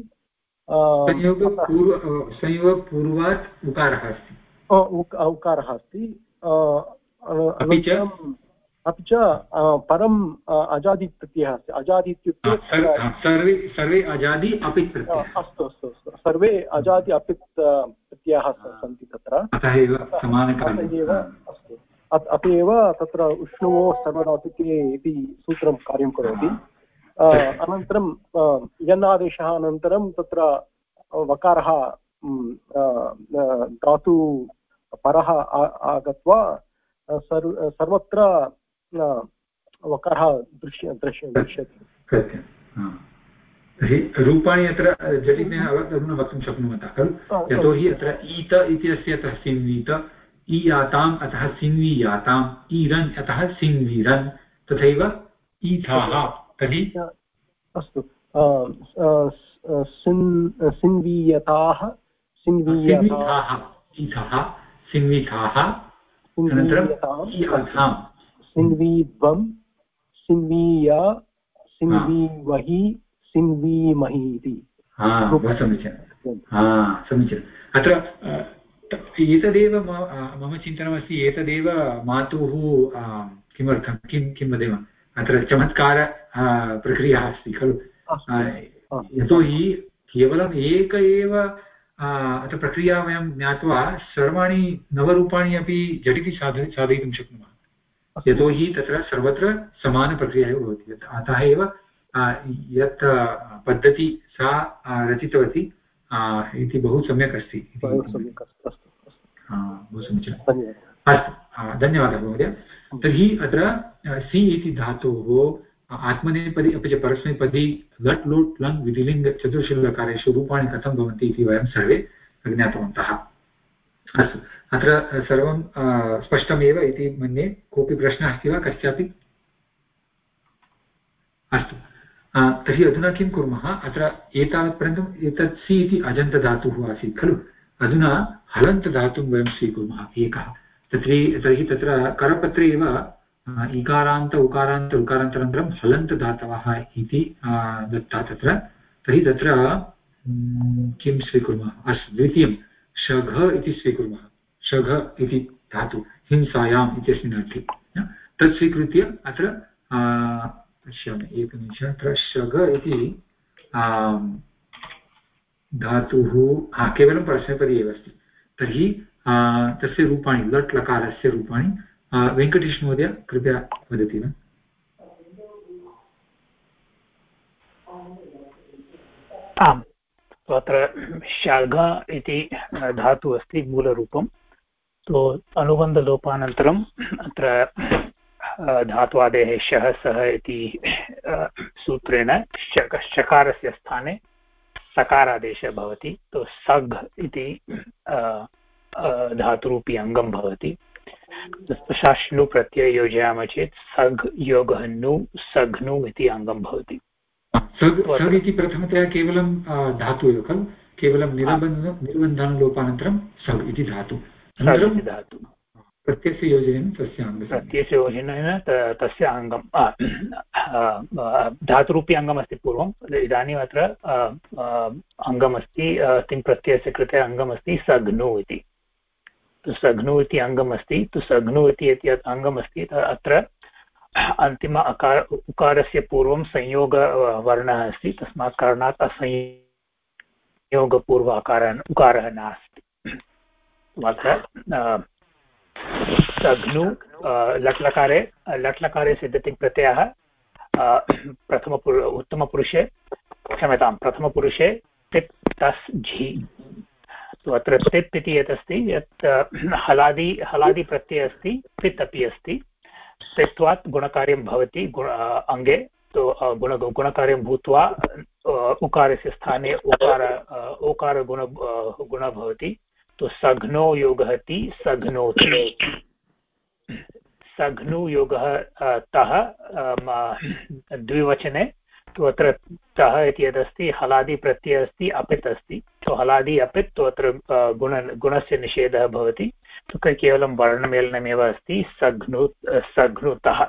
संयोगपूर्वात् उकारः अस्ति अपि च परम् अजादि प्रत्ययः अस्ति अजादि इत्युक्ते सर्वे अजादि अपित् प्रत्ययः अस्तु सर्वे अजादि अपित् प्रत्ययाः सन्ति तत्र अतः एव अस्तु अत एव तत्र विष्णुवो सर्वधातुके इति सूत्रं कार्यं करोति अनन्तरं यन्नादेशः अनन्तरं तत्र वकारः धातु परः आगत्वा सर्वत्र वकारः दृश्यते तर्हि रूपाणि अत्र झटिति वक्तुं शक्नुमः खलु यतोहि अत्र ईत इति अस्य अतः सिन्वीत ईयाताम् अतः सिन्वीयाताम् ईरन् अतः सिन्वीरन् तथैव ईथाः तर्हि अस्तु सिन्वीयताः सिन्वीथाः ईथाः सिन्वीथाः सिन्वीध्वं सिन्वीया सिन्वीवहि सिन्वीमहि इति समीचीनम् अत्र एतदेव मम चिन्तनमस्ति एतदेव मातुः किमर्थं किं वदेम अत्र चमत्कार प्रक्रिया अस्ति खलु यतोहि केवलम् एक एव अत्र प्रक्रिया वयं ज्ञात्वा सर्वाणि नवरूपाणि अपि झटिति साधयितुं शक्नुमः यतोहि तत्र सर्वत्र समानप्रक्रिया एव भवति अतः एव यत् पद्धति सा रचितवती इति बहु सम्यक् अस्ति बहु समीचीनम् अस्तु धन्यवादः महोदय तर्हि अत्र सि इति धातोः आत्मनेपदी अपि च परस्मैपदी लट् लुट् लङ् विधिलिङ्ग चतुर्षुलकारेषु रूपाणि कथं भवन्ति इति वयं सर्वे ज्ञातवन्तः अस्तु अत्र सर्वं स्पष्टमेव इति मन्ये कोऽपि प्रश्नः अस्ति वा कस्यापि अस्तु तर्हि अधुना किं कुर्मः अत्र एतावत्पर्यन्तम् एतत् सि इति अजन्तधातुः आसीत् खलु अधुना हलन्तधातुं वयं स्वीकुर्मः एकः तर्हि तत्र करपत्रे एव इकारान्त उकारान्त उकारान्तरन्तरं हलन्तधातवः इति दत्ता तत्र तर्हि तत्र किं स्वीकुर्मः अस्तु द्वितीयं शघ इति स्वीकुर्मः शघ इति धातु हिंसायाम् इत्यस्मिन् अर्थे तत् स्वीकृत्य अत्र पश्यामि एकनिमिषम् अत्र शघ इति धातुः केवलं परस्मैपदी एव अस्ति तर्हि तस्य रूपाणि लट् लकारस्य रूपाणि वेङ्कटेश महोदय कृपया वदति वा आम् अत्र शघ इति धातुः अस्ति मूलरूपं तो अनुबन्धलोपानन्तरम् अत्र धात्वादेः शः सः इति सूत्रेण शकारस्य स्थाने सकारादेशः भवति तो सघ् इति धातुरूपी अङ्गं भवति शाश्नु प्रत्यय योजयामः चेत् सघ् योगः नु सघ्नु इति अङ्गं भवति सघ् इति प्रथमतया केवलं धातु एव खलु केवलं निर्बन्धनलोपानन्तरं सघ् इति धातु प्रत्ययस्य योजनेन तस्य अङ्गं धातुरूपी अङ्गमस्ति पूर्वम् इदानीम् अत्र अङ्गमस्ति तिङ् प्रत्ययस्य कृते अङ्गमस्ति सघ्नु इति सघ्नु इति अङ्गमस्ति तु सघ्नु इति अङ्गमस्ति अत्र अन्तिम उकारस्य पूर्वं संयोगवर्णः अस्ति तस्मात् कारणात् असंयोगपूर्व उकारः नास्ति अत्र सघ्नु लट्लकारे सिद्धतिङ्प्रत्ययः उत्तमपुरुषे प्रथमपुरुषे तिप् तस् झि तो अत्र तिप् इति यत् अस्ति यत् हलादि प्रत्ययः अस्ति पित् अपि अस्ति तित्वात् गुणकार्यं भवति अङ्गे तो गुणकार्यं भूत्वा उकारस्य स्थाने ओकार गुण भवति तो सघ्नो योगः ति सघ्नोति सघ्नुयोगः तः द्विवचने तो अत्र तः इति यदस्ति हलादि प्रत्ययः अस्ति अपित् अस्ति तो हलादि अपित् तो अत्र गुणस्य निषेधः भवति तो केवलं वर्णमेलनमेव अस्ति सघ्नुतः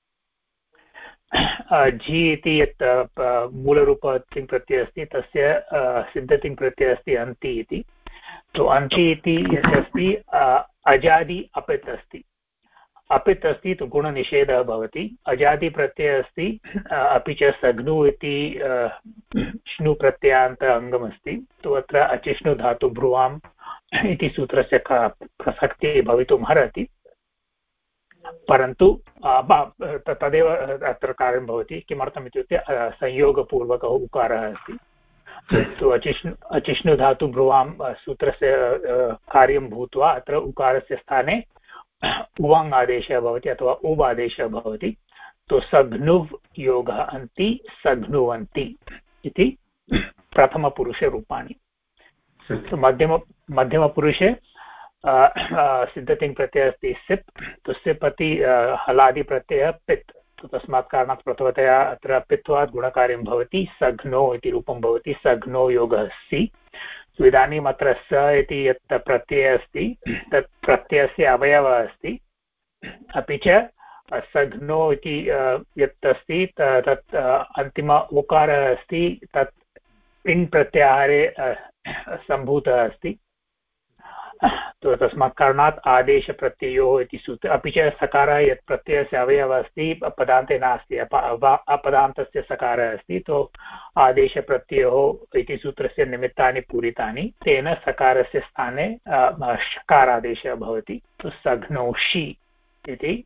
झि इति यत् मूलरूपतिङ् प्रत्ययः अस्ति तस्य सिद्धतिङ् प्रत्ययः अस्ति अन्ति इति तो अन्ति इति यत् अस्ति अजादि अपित् अस्ति अपित् अस्ति तु गुणनिषेधः भवति अजादि प्रत्ययः अस्ति अपि च सघ्नु इति श्नु प्रत्ययान्त अङ्गमस्ति तु अत्र अचिष्णु धातु भ्रुवाम् इति सूत्रस्य प्रसक्तिः भवितुम् अर्हति परन्तु तदेव अत्र कार्यं भवति किमर्थम् इत्युक्ते संयोगपूर्वकः उकारः अस्ति तु अचिष्णु धातु भ्रुवां सूत्रस्य कार्यं भूत्वा अत्र उकारस्य स्थाने उवाङ् आदेशः भवति अथवा उब् आदेशः भवति तो सघ्नुव् योगः अन्ति सघ्नुवन्ति इति प्रथमपुरुषरूपाणि मध्यमपुरुषे सिद्धतिङ् प्रत्ययः अस्ति सिप् तो सिप् अति हलादि प्रत्ययः पित् तो तस्मात् कारणात् प्रथमतया अत्र पित्वात् गुणकार्यं भवति सघ्नो इति रूपं भवति सघ्नो योगः सि इदानीम् अत्र स इति यत् प्रत्ययः अस्ति तत् प्रत्ययस्य अवयवः अस्ति अपि च सघ्नो इति यत् अस्ति तत् अन्तिम उकारः अस्ति तत् इन् प्रत्याहारे सम्भूतः अस्ति तो तस्मात् कारणात् आदेशप्रत्ययोः इति सूत्र अपि च सकारः यत् प्रत्ययस्य अवयवः अस्ति पदान्ते नास्ति अपदान्तस्य सकारः अस्ति तो आदेशप्रत्ययोः इति सूत्रस्य निमित्तानि पूरितानि तेन सकारस्य स्थाने षकारादेशः भवति तो सघ्नोषि इति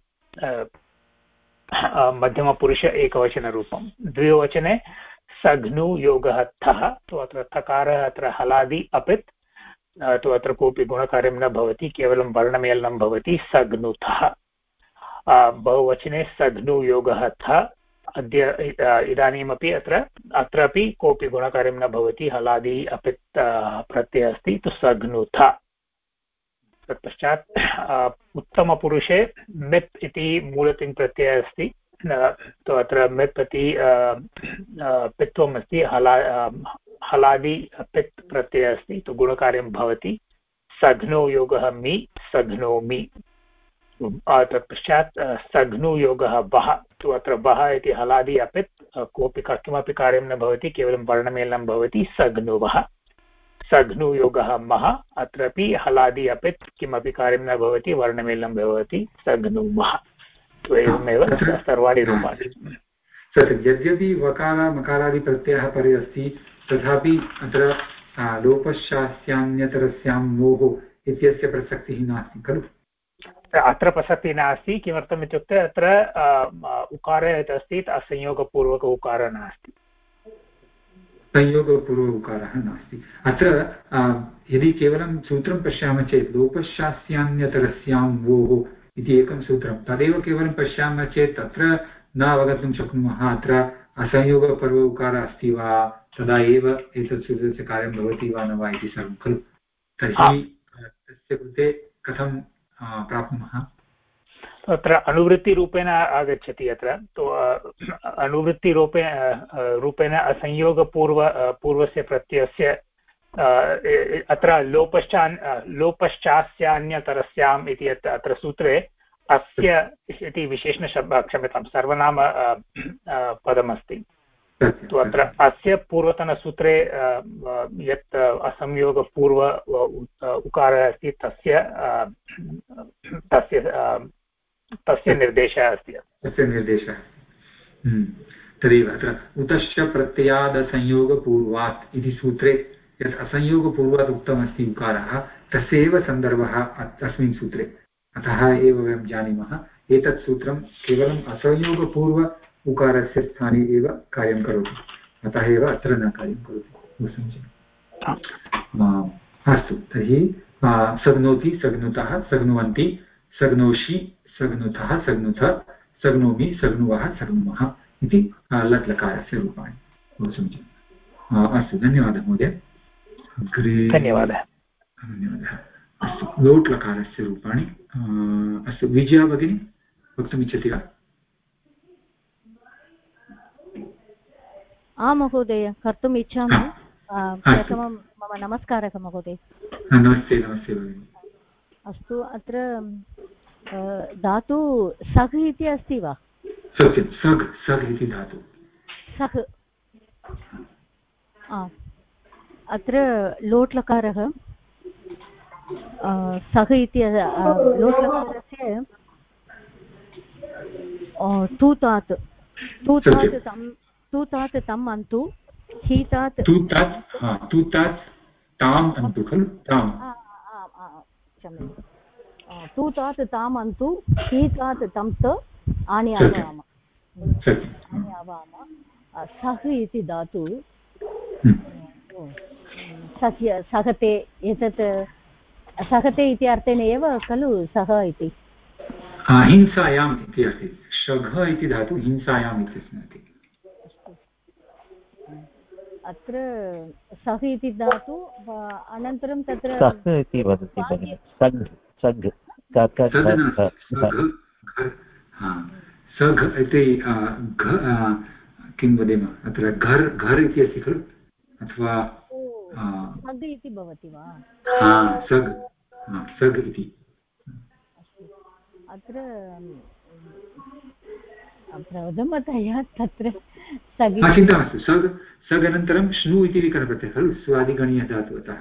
मध्यमपुरुष एकवचनरूपं द्विवचने सघ्नु योगः थः तो अत्र थकारः अत्र हलादि अपित् तो अत्र कोऽपि गुणकार्यं न भवति केवलं वर्णमेलनं भवति सघ्नुतः बहुवचने सघ्नुयोगः थ अद्य इदानीमपि अत्रापि कोऽपि गुणकार्यं न भवति हलादि अपित् प्रत्ययः अस्ति तु सघ्नुथ तत्पश्चात् उत्तमपुरुषे मित् इति मूलतिङ् प्रत्ययः अस्ति तो अत्र मित् इति पित्वम् अस्ति हलादि पित् प्रत्ययः अस्ति तो गुणकार्यं भवति सघ्नो योगः मि सघ्नोमि तत्पश्चात् सघ्नुयोगः वः तो अत्र वः इति हलादि अपित् कोऽपि किमपि कार्यं न भवति केवलं वर्णमेलनं भवति सघ्नुवः सघ्नुयोगः मः अत्रापि हलादि अपित् किमपि कार्यं न भवति वर्णमेलनं भवति सघ्नुवः तो एवमेव सर्वाणि रूपाणि यद्यपि वकार मकारादि प्रत्ययः परे अस्ति तथापि अत्र लोपश्चास्यान्यतरस्यां मोः इत्यस्य प्रसक्तिः नास्ति खलु अत्र प्रसक्तिः नास्ति किमर्थम् इत्युक्ते अत्र उकारः यत् अस्ति असंयोगपूर्वक उकारः नास्ति संयोगपूर्व उकारः नास्ति अत्र यदि केवलं सूत्रं पश्यामः चेत् लोपश्चास्यान्यतरस्यां मोः इति एकं सूत्रं तदेव केवलं पश्यामः चेत् तत्र न अवगन्तुं शक्नुमः अत्र असंयोगपर्व उकारः अस्ति वा तदा एव एतत् सूत्रस्य कार्यं भवति वा न वा इति सर्वं खलु तर्हि तस्य कृते कथं प्राप्नुमः अत्र अनुवृत्तिरूपेण आगच्छति अत्र तो अनुवृत्तिरूपेण असंयोगपूर्वस्य प्रत्ययस्य अत्र लोपश्चास्यान्यतरस्याम् इति यत् अत्र सूत्रे अस्य इति विशेषणशब्दः क्षम्यतां सर्वनाम पदमस्ति तो अत्र अस्य पूर्वतनसूत्रे यत् असंयोगपूर्व उकारः अस्ति तस्य निर्देशः अस्ति तस्य निर्देशः तदेव अत्र उतश्च प्रत्ययादसंयोगपूर्वात् इति सूत्रे यत् असंयोगपूर्वात् उक्तमस्ति उकारः तस्य एव सन्दर्भः अस्मिन् सूत्रे अतः एव वयं जानीमः एतत् सूत्रं केवलम् असंयोगपूर्व उकारस्य स्थाने एव कार्यं करोति अतः एव अत्र न कार्यं करोति बहु समीचीनम् अस्तु तर्हि सघ्नोति सघ्नुतः सघ्नुवन्ति सघ्नोषि सघ्नुतः सघ्नुथ सघ्नोमि सघ्नुवः सघ्नुमः इति लट् लकारस्य रूपाणि। बहु समीचीनम्। अस्तु, धन्यवादः महोदय। अग्रे धन्यवादः। अस्तु, लोट् लकारस्य रूपाणि। अस्तु, विजया भगिनी वक्तुमिच्छति वा? आं महोदय, कर्तुम् इच्छामि। प्रथमं मम नमस्कारः महोदय। नमस्ते। नमस्ते भगिनि। अस्तु, अत्र धातु सघ् इति अस्ति वा? सत्यं, सघ् इति धातु। सघ्। अत्र लोट् लकारः सघ् इति लोट् लकारस्य तूतात् तम् अन्तु हीतात् ताम् अन्तु खलु ताम्। तूतात् ताम् अन्तु हीतात् तं त आनीयावाम। सह् इति धातु सहते, एतत् सहते इति अर्थेन एव खलु सः इति। हिंसायाम् इति अस्ति। शघ इति धातु हिंसायाम् इत्यस्मिन् अस्ति। अत्र सः इति धातु अनन्तरं तत्र सः इति वदति भगिनि। सघ् इति किं वदेम, अत्र घर् इति अस्ति खलु, अथवा सघ् इति भवति वा? सघ् इति। अत्र प्रथमतया तत्र चिन्ता मास्तु। सघ् अनन्तरं श्नु इति विकल्पते खलु, स्वादिगणीयधातुतः।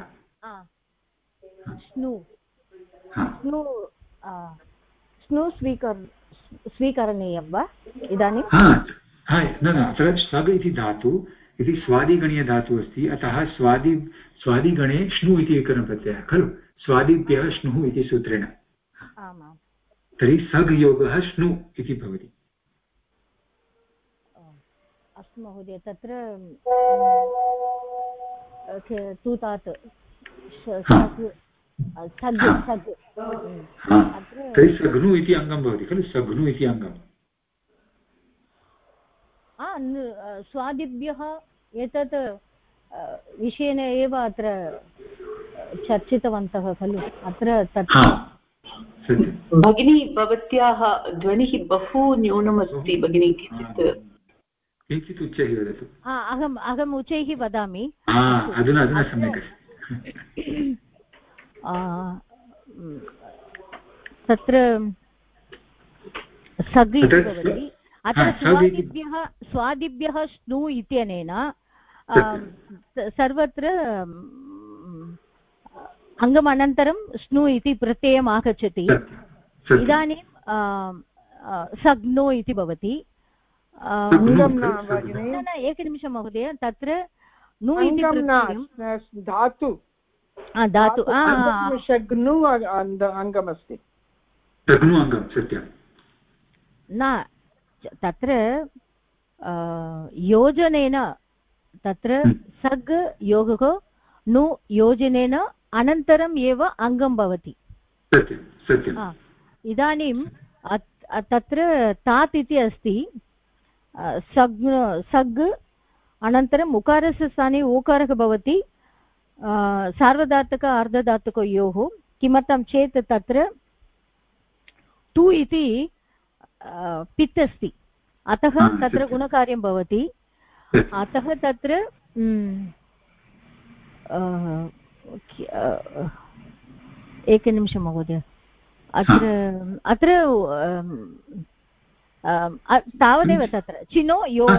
स्नु स्वीकरणीयं वा इदानीं? न अत्र सघ् इति धातु इति स्वादिगणीयधातुः अस्ति, अतः स्वादिगणे श्नु इति विकरणप्रत्ययः खलु, स्वादिभ्यः श्नुः इति सूत्रेण। तर्हि सघ् योगः श्नु इति भवति। अस्तु महोदय, तत्र तूतात् तर्हि सघ्नु इति अङ्गं भवति खलु, सघ्नु इति अङ्गम्। स्वादिभ्यः एतत् विषयेण एव अत्र चर्चितवन्तः खलु। अत्र तत्र भगिनी, भवत्याः ध्वनिः बहु न्यूनमस्ति भगिनी, किञ्चित् उच्चैः वदतु। अहम् उच्चैः वदामि। अधुना सम्यक् अस्ति। तत्र सघ् इति भवति। अत्र स्वादिभ्यः स्नु इत्यनेन सर्वत्र अङ्गमनन्तरं स्नु इति प्रत्ययम् आगच्छति। इदानीं सघ्नो इति भवति। एकनिमिषं महोदय, तत्र नु इति धातु शग्नु अङ्गमस्ति न, तत्र योजनेन तत्र सघ् योगः नु योजनेन अनन्तरम् एव अङ्गं भवति। इदानीं तत्र तात् इति अस्ति। सघ् अनन्तरम् उकारस्य स्थाने ओकारः भवति सार्वधातुक अर्धधातुकयोः। किमर्थं चेत् तत्र तु इति पित् अस्ति, अतः तत्र गुणकार्यं भवति। अतः तत्र एकनिमिषं महोदय, अत्र तावदेव तत्र चिनो यो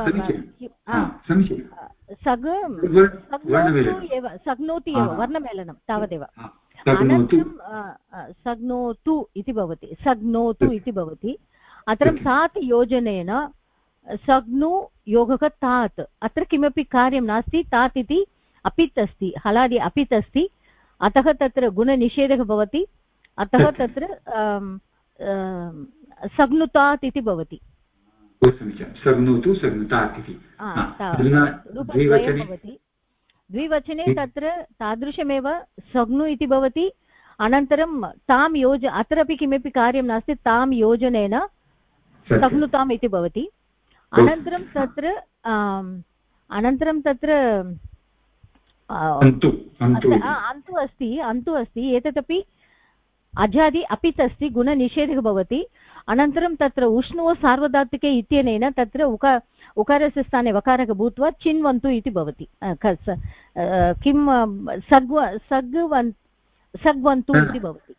सघ्नोति एव वर्णमेलनं तावदेव। अनन्तरं सघ्नोतु इति भवति, सघ्नोतु इति भवति। अनन्तरं तात् योजनेन सघ्नु योगः तात्, अत्र किमपि कार्यं नास्ति। तात् इति अपित् अस्ति, हलादि अपित् अस्ति, अतः तत्र गुणनिषेधः भवति। अतः तत्र सघ्नुतात् इति भवति। द्विवचने तत्र तादृशमेव सघ्नु इति भवति। अनन्तरं तां अत्रापि किमपि कार्यं नास्ति, तां योजनेन सघ्नुताम् इति भवति। अनन्तरं तत्र अन्तु अस्ति एतदपि अजादि अपित् अस्ति गुणनिषेधः भवति अनन्तरं तत्र उष्णो सार्वधातुके इत्यनेन तत्र उकारस्य स्थाने वकारः भूत्वा चिन्वन्तु इति भवति किं सग्वन्तु इति भवति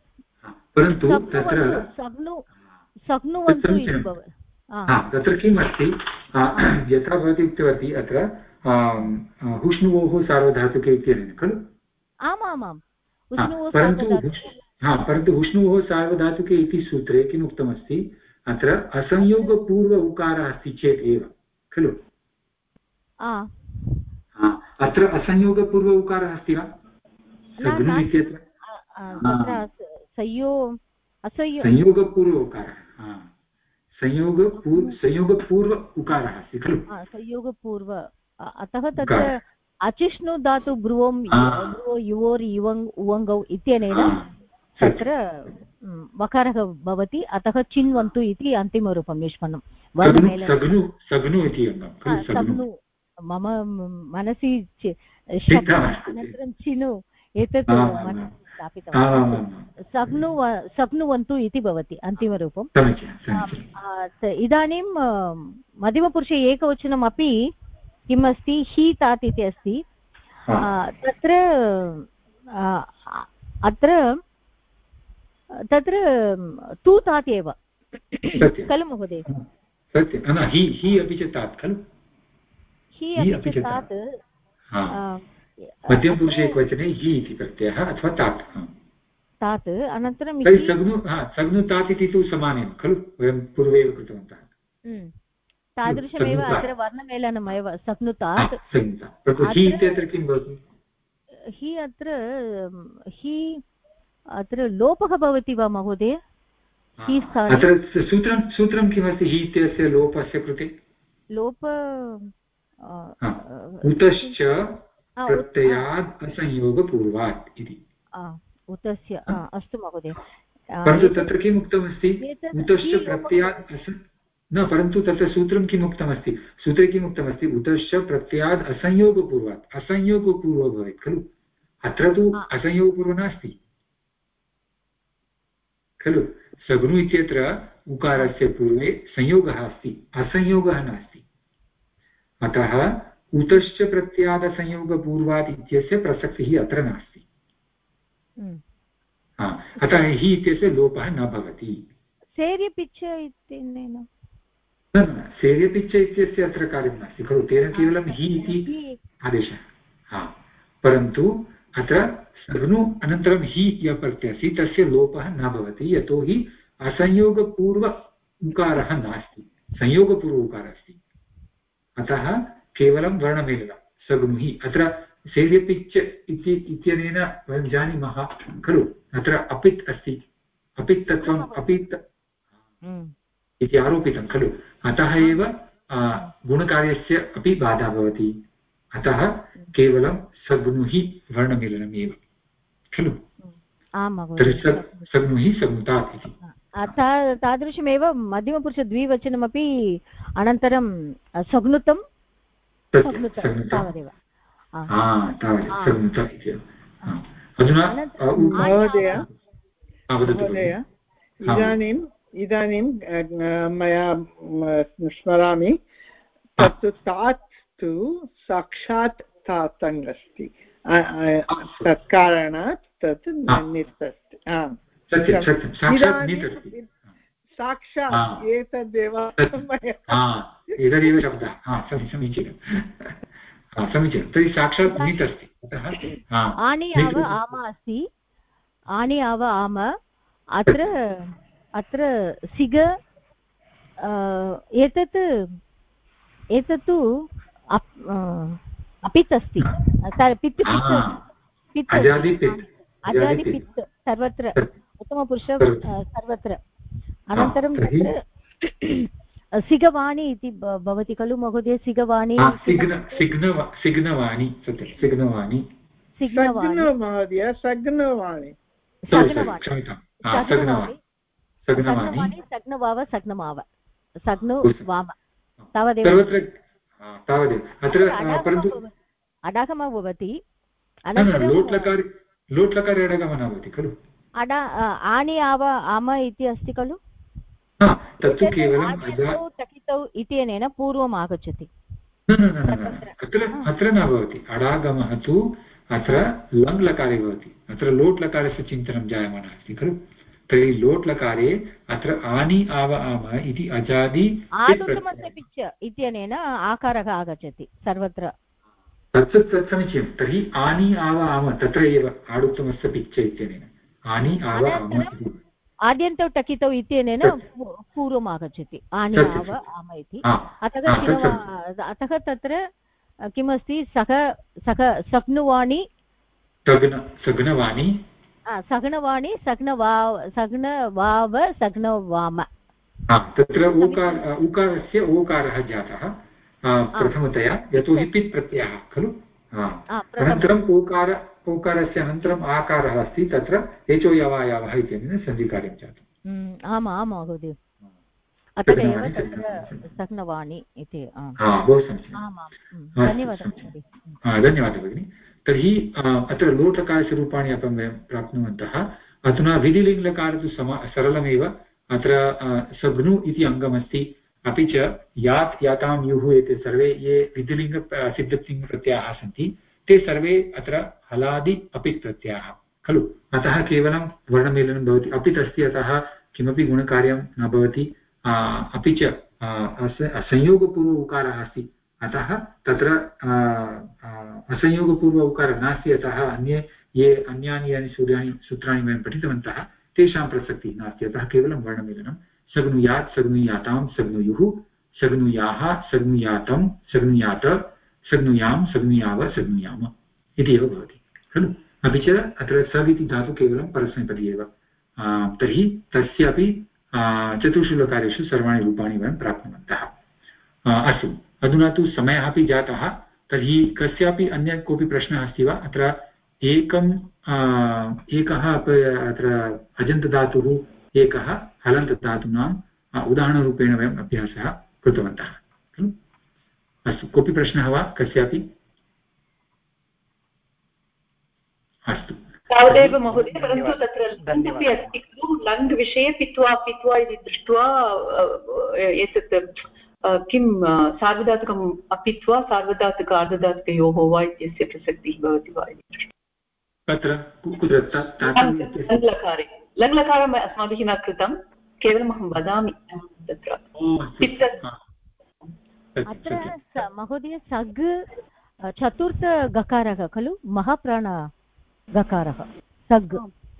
सग्नुवन्तु इति भवति तत्र किम् अस्ति यथा भवती उक्तवती अत्र उष्णुवोः सार्वधातुके इत्यनेन खलु आमामाम् परन्तु उष्णुवोः सार्वधातुके इति सूत्रे किम् उक्तमस्ति अत्र असंयोगपूर्व उकारः अस्ति चेत् एव खलु अत्र असंयोगपूर्व उकारः अस्ति वा संयोगपूर्व उकारः संयोगपूर्व उकारः अस्ति खलु संयोगपूर्व अतः तत्र अचिष्णु धातु ब्रुवं युवोर् युवङ् उवङ्गौ इत्यनेन तत्र वकारः भवति अतः चिन्वन्तु इति अंतिमरूपं निष्पन्नं सग्नु मम मनसि अनन्तरं चिनु एतत् सग्नुवन्तु इति भवति अन्तिमरूपं इदानीं मध्यमपुरुषे एकवचनमपि किम् अस्ति हि तात इति अस्ति तत्र तु तात एव खलु महोदय हि अपि च तात खलु हि अपि च तात मध्यमपुरुषे एकवचने हि इति प्रत्ययः अथवा तात अनन्तरं सग्नु तात इति तु समानेन खलु वयं पूर्वे एव कृतवन्तः तादृशमेव अत्र वर्णमेलनमेव सग्नुतात् अत्र लोपः भवति वा महोदय सूत्रं किमस्ति हि इत्यस्य लोपस्य कृते लोप उतश्च प्रत्ययात् असंयोगपूर्वात् इति उतस्य अस्तु महोदय परन्तु तत्र किम् उक्तमस्ति उतश्च प्रत्ययात् न परन्तु तत्र सूत्रं किम् उक्तमस्ति सूत्रे किम् उक्तमस्ति उतश्च प्रत्ययात् असंयोगपूर्वात् असंयोगपूर्वो भवेत् खलु अत्र तु असंयोगपूर्वः नास्ति खलु सग्नु इत्यत्र उकारस्य पूर्वे संयोगः अस्ति असंयोगः नास्ति अतः उतश्च प्रत्यादसंयोगपूर्वात् इत्यस्य प्रसक्तिः अत्र नास्ति अतः हि इत्यस्य लोपः न भवति सेर्यपिच्च इत्यनेन न सेर्यपिच्च इत्यस्य अत्र कार्यं नास्ति खलु तेन केवलं हि इति आदेशः परन्तु अत्र सग्नु अनन्तरं हि यः प्रत्ययः अस्ति तस्य लोपः न भवति यतोहि असंयोगपूर्व उकारः नास्ति संयोगपूर्व उकारः अस्ति अतः केवलं वर्णमेलनं सग्नु हि अत्र सेर्यपिच्च इत्यनेन वयं जानीमः खलु अत्र अपित् अस्ति अपित्तत्वम् अपित् इति आरोपितं खलु अतः एव गुणकार्यस्य अपि बाधा भवति अतः केवलं सग्नु हि वर्णमेलनमेव खलु सग्नु हि सग्नुतात् इति तादृशमेव मध्यमपुरुषद्विवचनमपि अनन्तरं सग्नुतं तावदेव अधुना महोदय इदानीं मया स्मरामि तत्तु तात् तु साक्षात् तातङ् अस्ति तत्कारणात् तत् नित् अस्ति साक्षात् एतदेव एतदेव शब्दः समीचीनं तर्हि साक्षात् नित् अस्ति आनि आव आम अस्ति आनि आव आम अत्र सिग एतत्तु अपित् अस्ति अजादिपित् सर्वत्र उत्तमपुरुष सर्वत्र अनन्तरं तत्र सिगवाणी इति भवति खलु महोदय सिगवाणी सिग्नवाणी महोदय सग्नवाणी सग्नवाव सग्नु वाम तावदेव सर्वत्र तावदेव अत्र परन्तु अडागमः भवति लोट् लकारे अडागमः न भवति खलु आनि आव आम इति अस्ति खलु तत्तु केवलं टकितौ इत्यनेन पूर्वम् आगच्छति अत्र न भवति अडागमः तु अत्र लङ् लकारे भवति अत्र लोट् लकारस्य चिन्तनं जायमानः अस्ति खलु तर्हि लोट् लकारे अत्र आनि आव आम इति अजादि आडुत्तमस्य इत्यनेन आकारः आगच्छति सर्वत्र तत् समीचीनं तर्हि आनि आव आम तत्र एव आडुत्तमस्य पिच्च इत्यनेन आनि आव आम आद्यन्तौ टकितौ इत्यनेन पूर्वम् आगच्छति आनि आव आम इति अतः तत्र किमस्ति सः सग्नुवाणि सग्नवाणि सग्नवाव सग्नवाम तत्र उकारस्य ओकारः जातः प्रथमतया यतोहि पित् प्रत्ययः खलु अनन्तरम् ओकारस्य अनन्तरम् आकारः अस्ति तत्र एचो यवायावः इत्यनेन सन्धिकार्यं जातम् आम् महोदय अतः एव तत्र सग्नवाणि इति बहु समीचीनं धन्यवादः भगिनि तर्हि अत्र लोट्लकारस्य रूपाणि अपि वयं प्राप्नुवन्तः अधुना विधिलिङ्गलकारः तु सरलमेव अत्र सघ्नु इति अङ्गमस्ति अपि च यात् यातां युः एते सर्वे ये विधिलिङ्ग सिद्धलिङ्गप्रत्ययाः सन्ति ते सर्वे अत्र हलादि अपित् प्रत्ययाः खलु अतः केवलं वर्णमेलनं भवति अपित् अस्ति अतः किमपि गुणकार्यं न भवति अपि च असंयोगपूर्व उकारः अस्ति अतः तत्र असंयोगपूर्व उकारः नास्ति अतः अन्यानि यानि सूत्राणि वयं पठितवन्तः तेषां प्रसक्तिः नास्ति अतः केवलं वर्णमेलनं सग्नुयात् सग्नुयातां सग्नुयुः सग्नुयाः सग्नुयातं सग्नुयात सग्नुयां सग्नुयाव सग्नुयाम इति एव भवति खलु अपि च अत्र सग् इति धातु केवलं परस्मैपदी एव तर्हि तस्यापि चतुर्षु लकारेषु सर्वाणि रूपाणि वयं प्राप्नुवन्तः अस्तु अधुना तु समयः अपि जातः तर्हि कस्यापि अन्य कोऽपि प्रश्नः अस्ति वा अत्र एकः अत्र अजन्तधातुः एकः हलन्तधातूनाम् उदाहरणरूपेण वयम् अभ्यासः कृतवन्तः खलु अस्तु कोऽपि प्रश्नः वा कस्यापि अस्तु तावदेव महोदय परन्तु तत्र लङ् अस्ति खलु लङ् विषये पित्वा इति दृष्ट्वा एतत् किं सार्वधातुकम् अपित्वा सार्वधातुक अर्धधातुकयोः वा इत्यस्य प्रसक्तिः भवति वा इति लङ्लकारे लङ्लकारम् अस्माभिः न कृतं केवलम् अहं वदामि तत्र अत्र महोदय सग् चतुर्थगकारः खलु महाप्राणगकारः सग्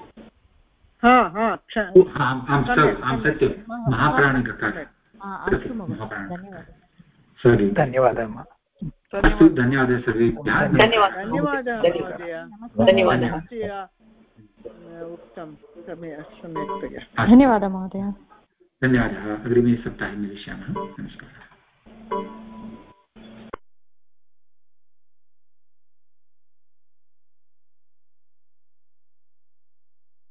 अस्तु महोदय धन्यवादः धन्यवादः सर्वेभ्यः धन्यवादः उक्तं सम्यक्तया धन्यवादः महोदय धन्यवादः अग्रिमे सप्ताहे मिलिष्यामः नमस्कारः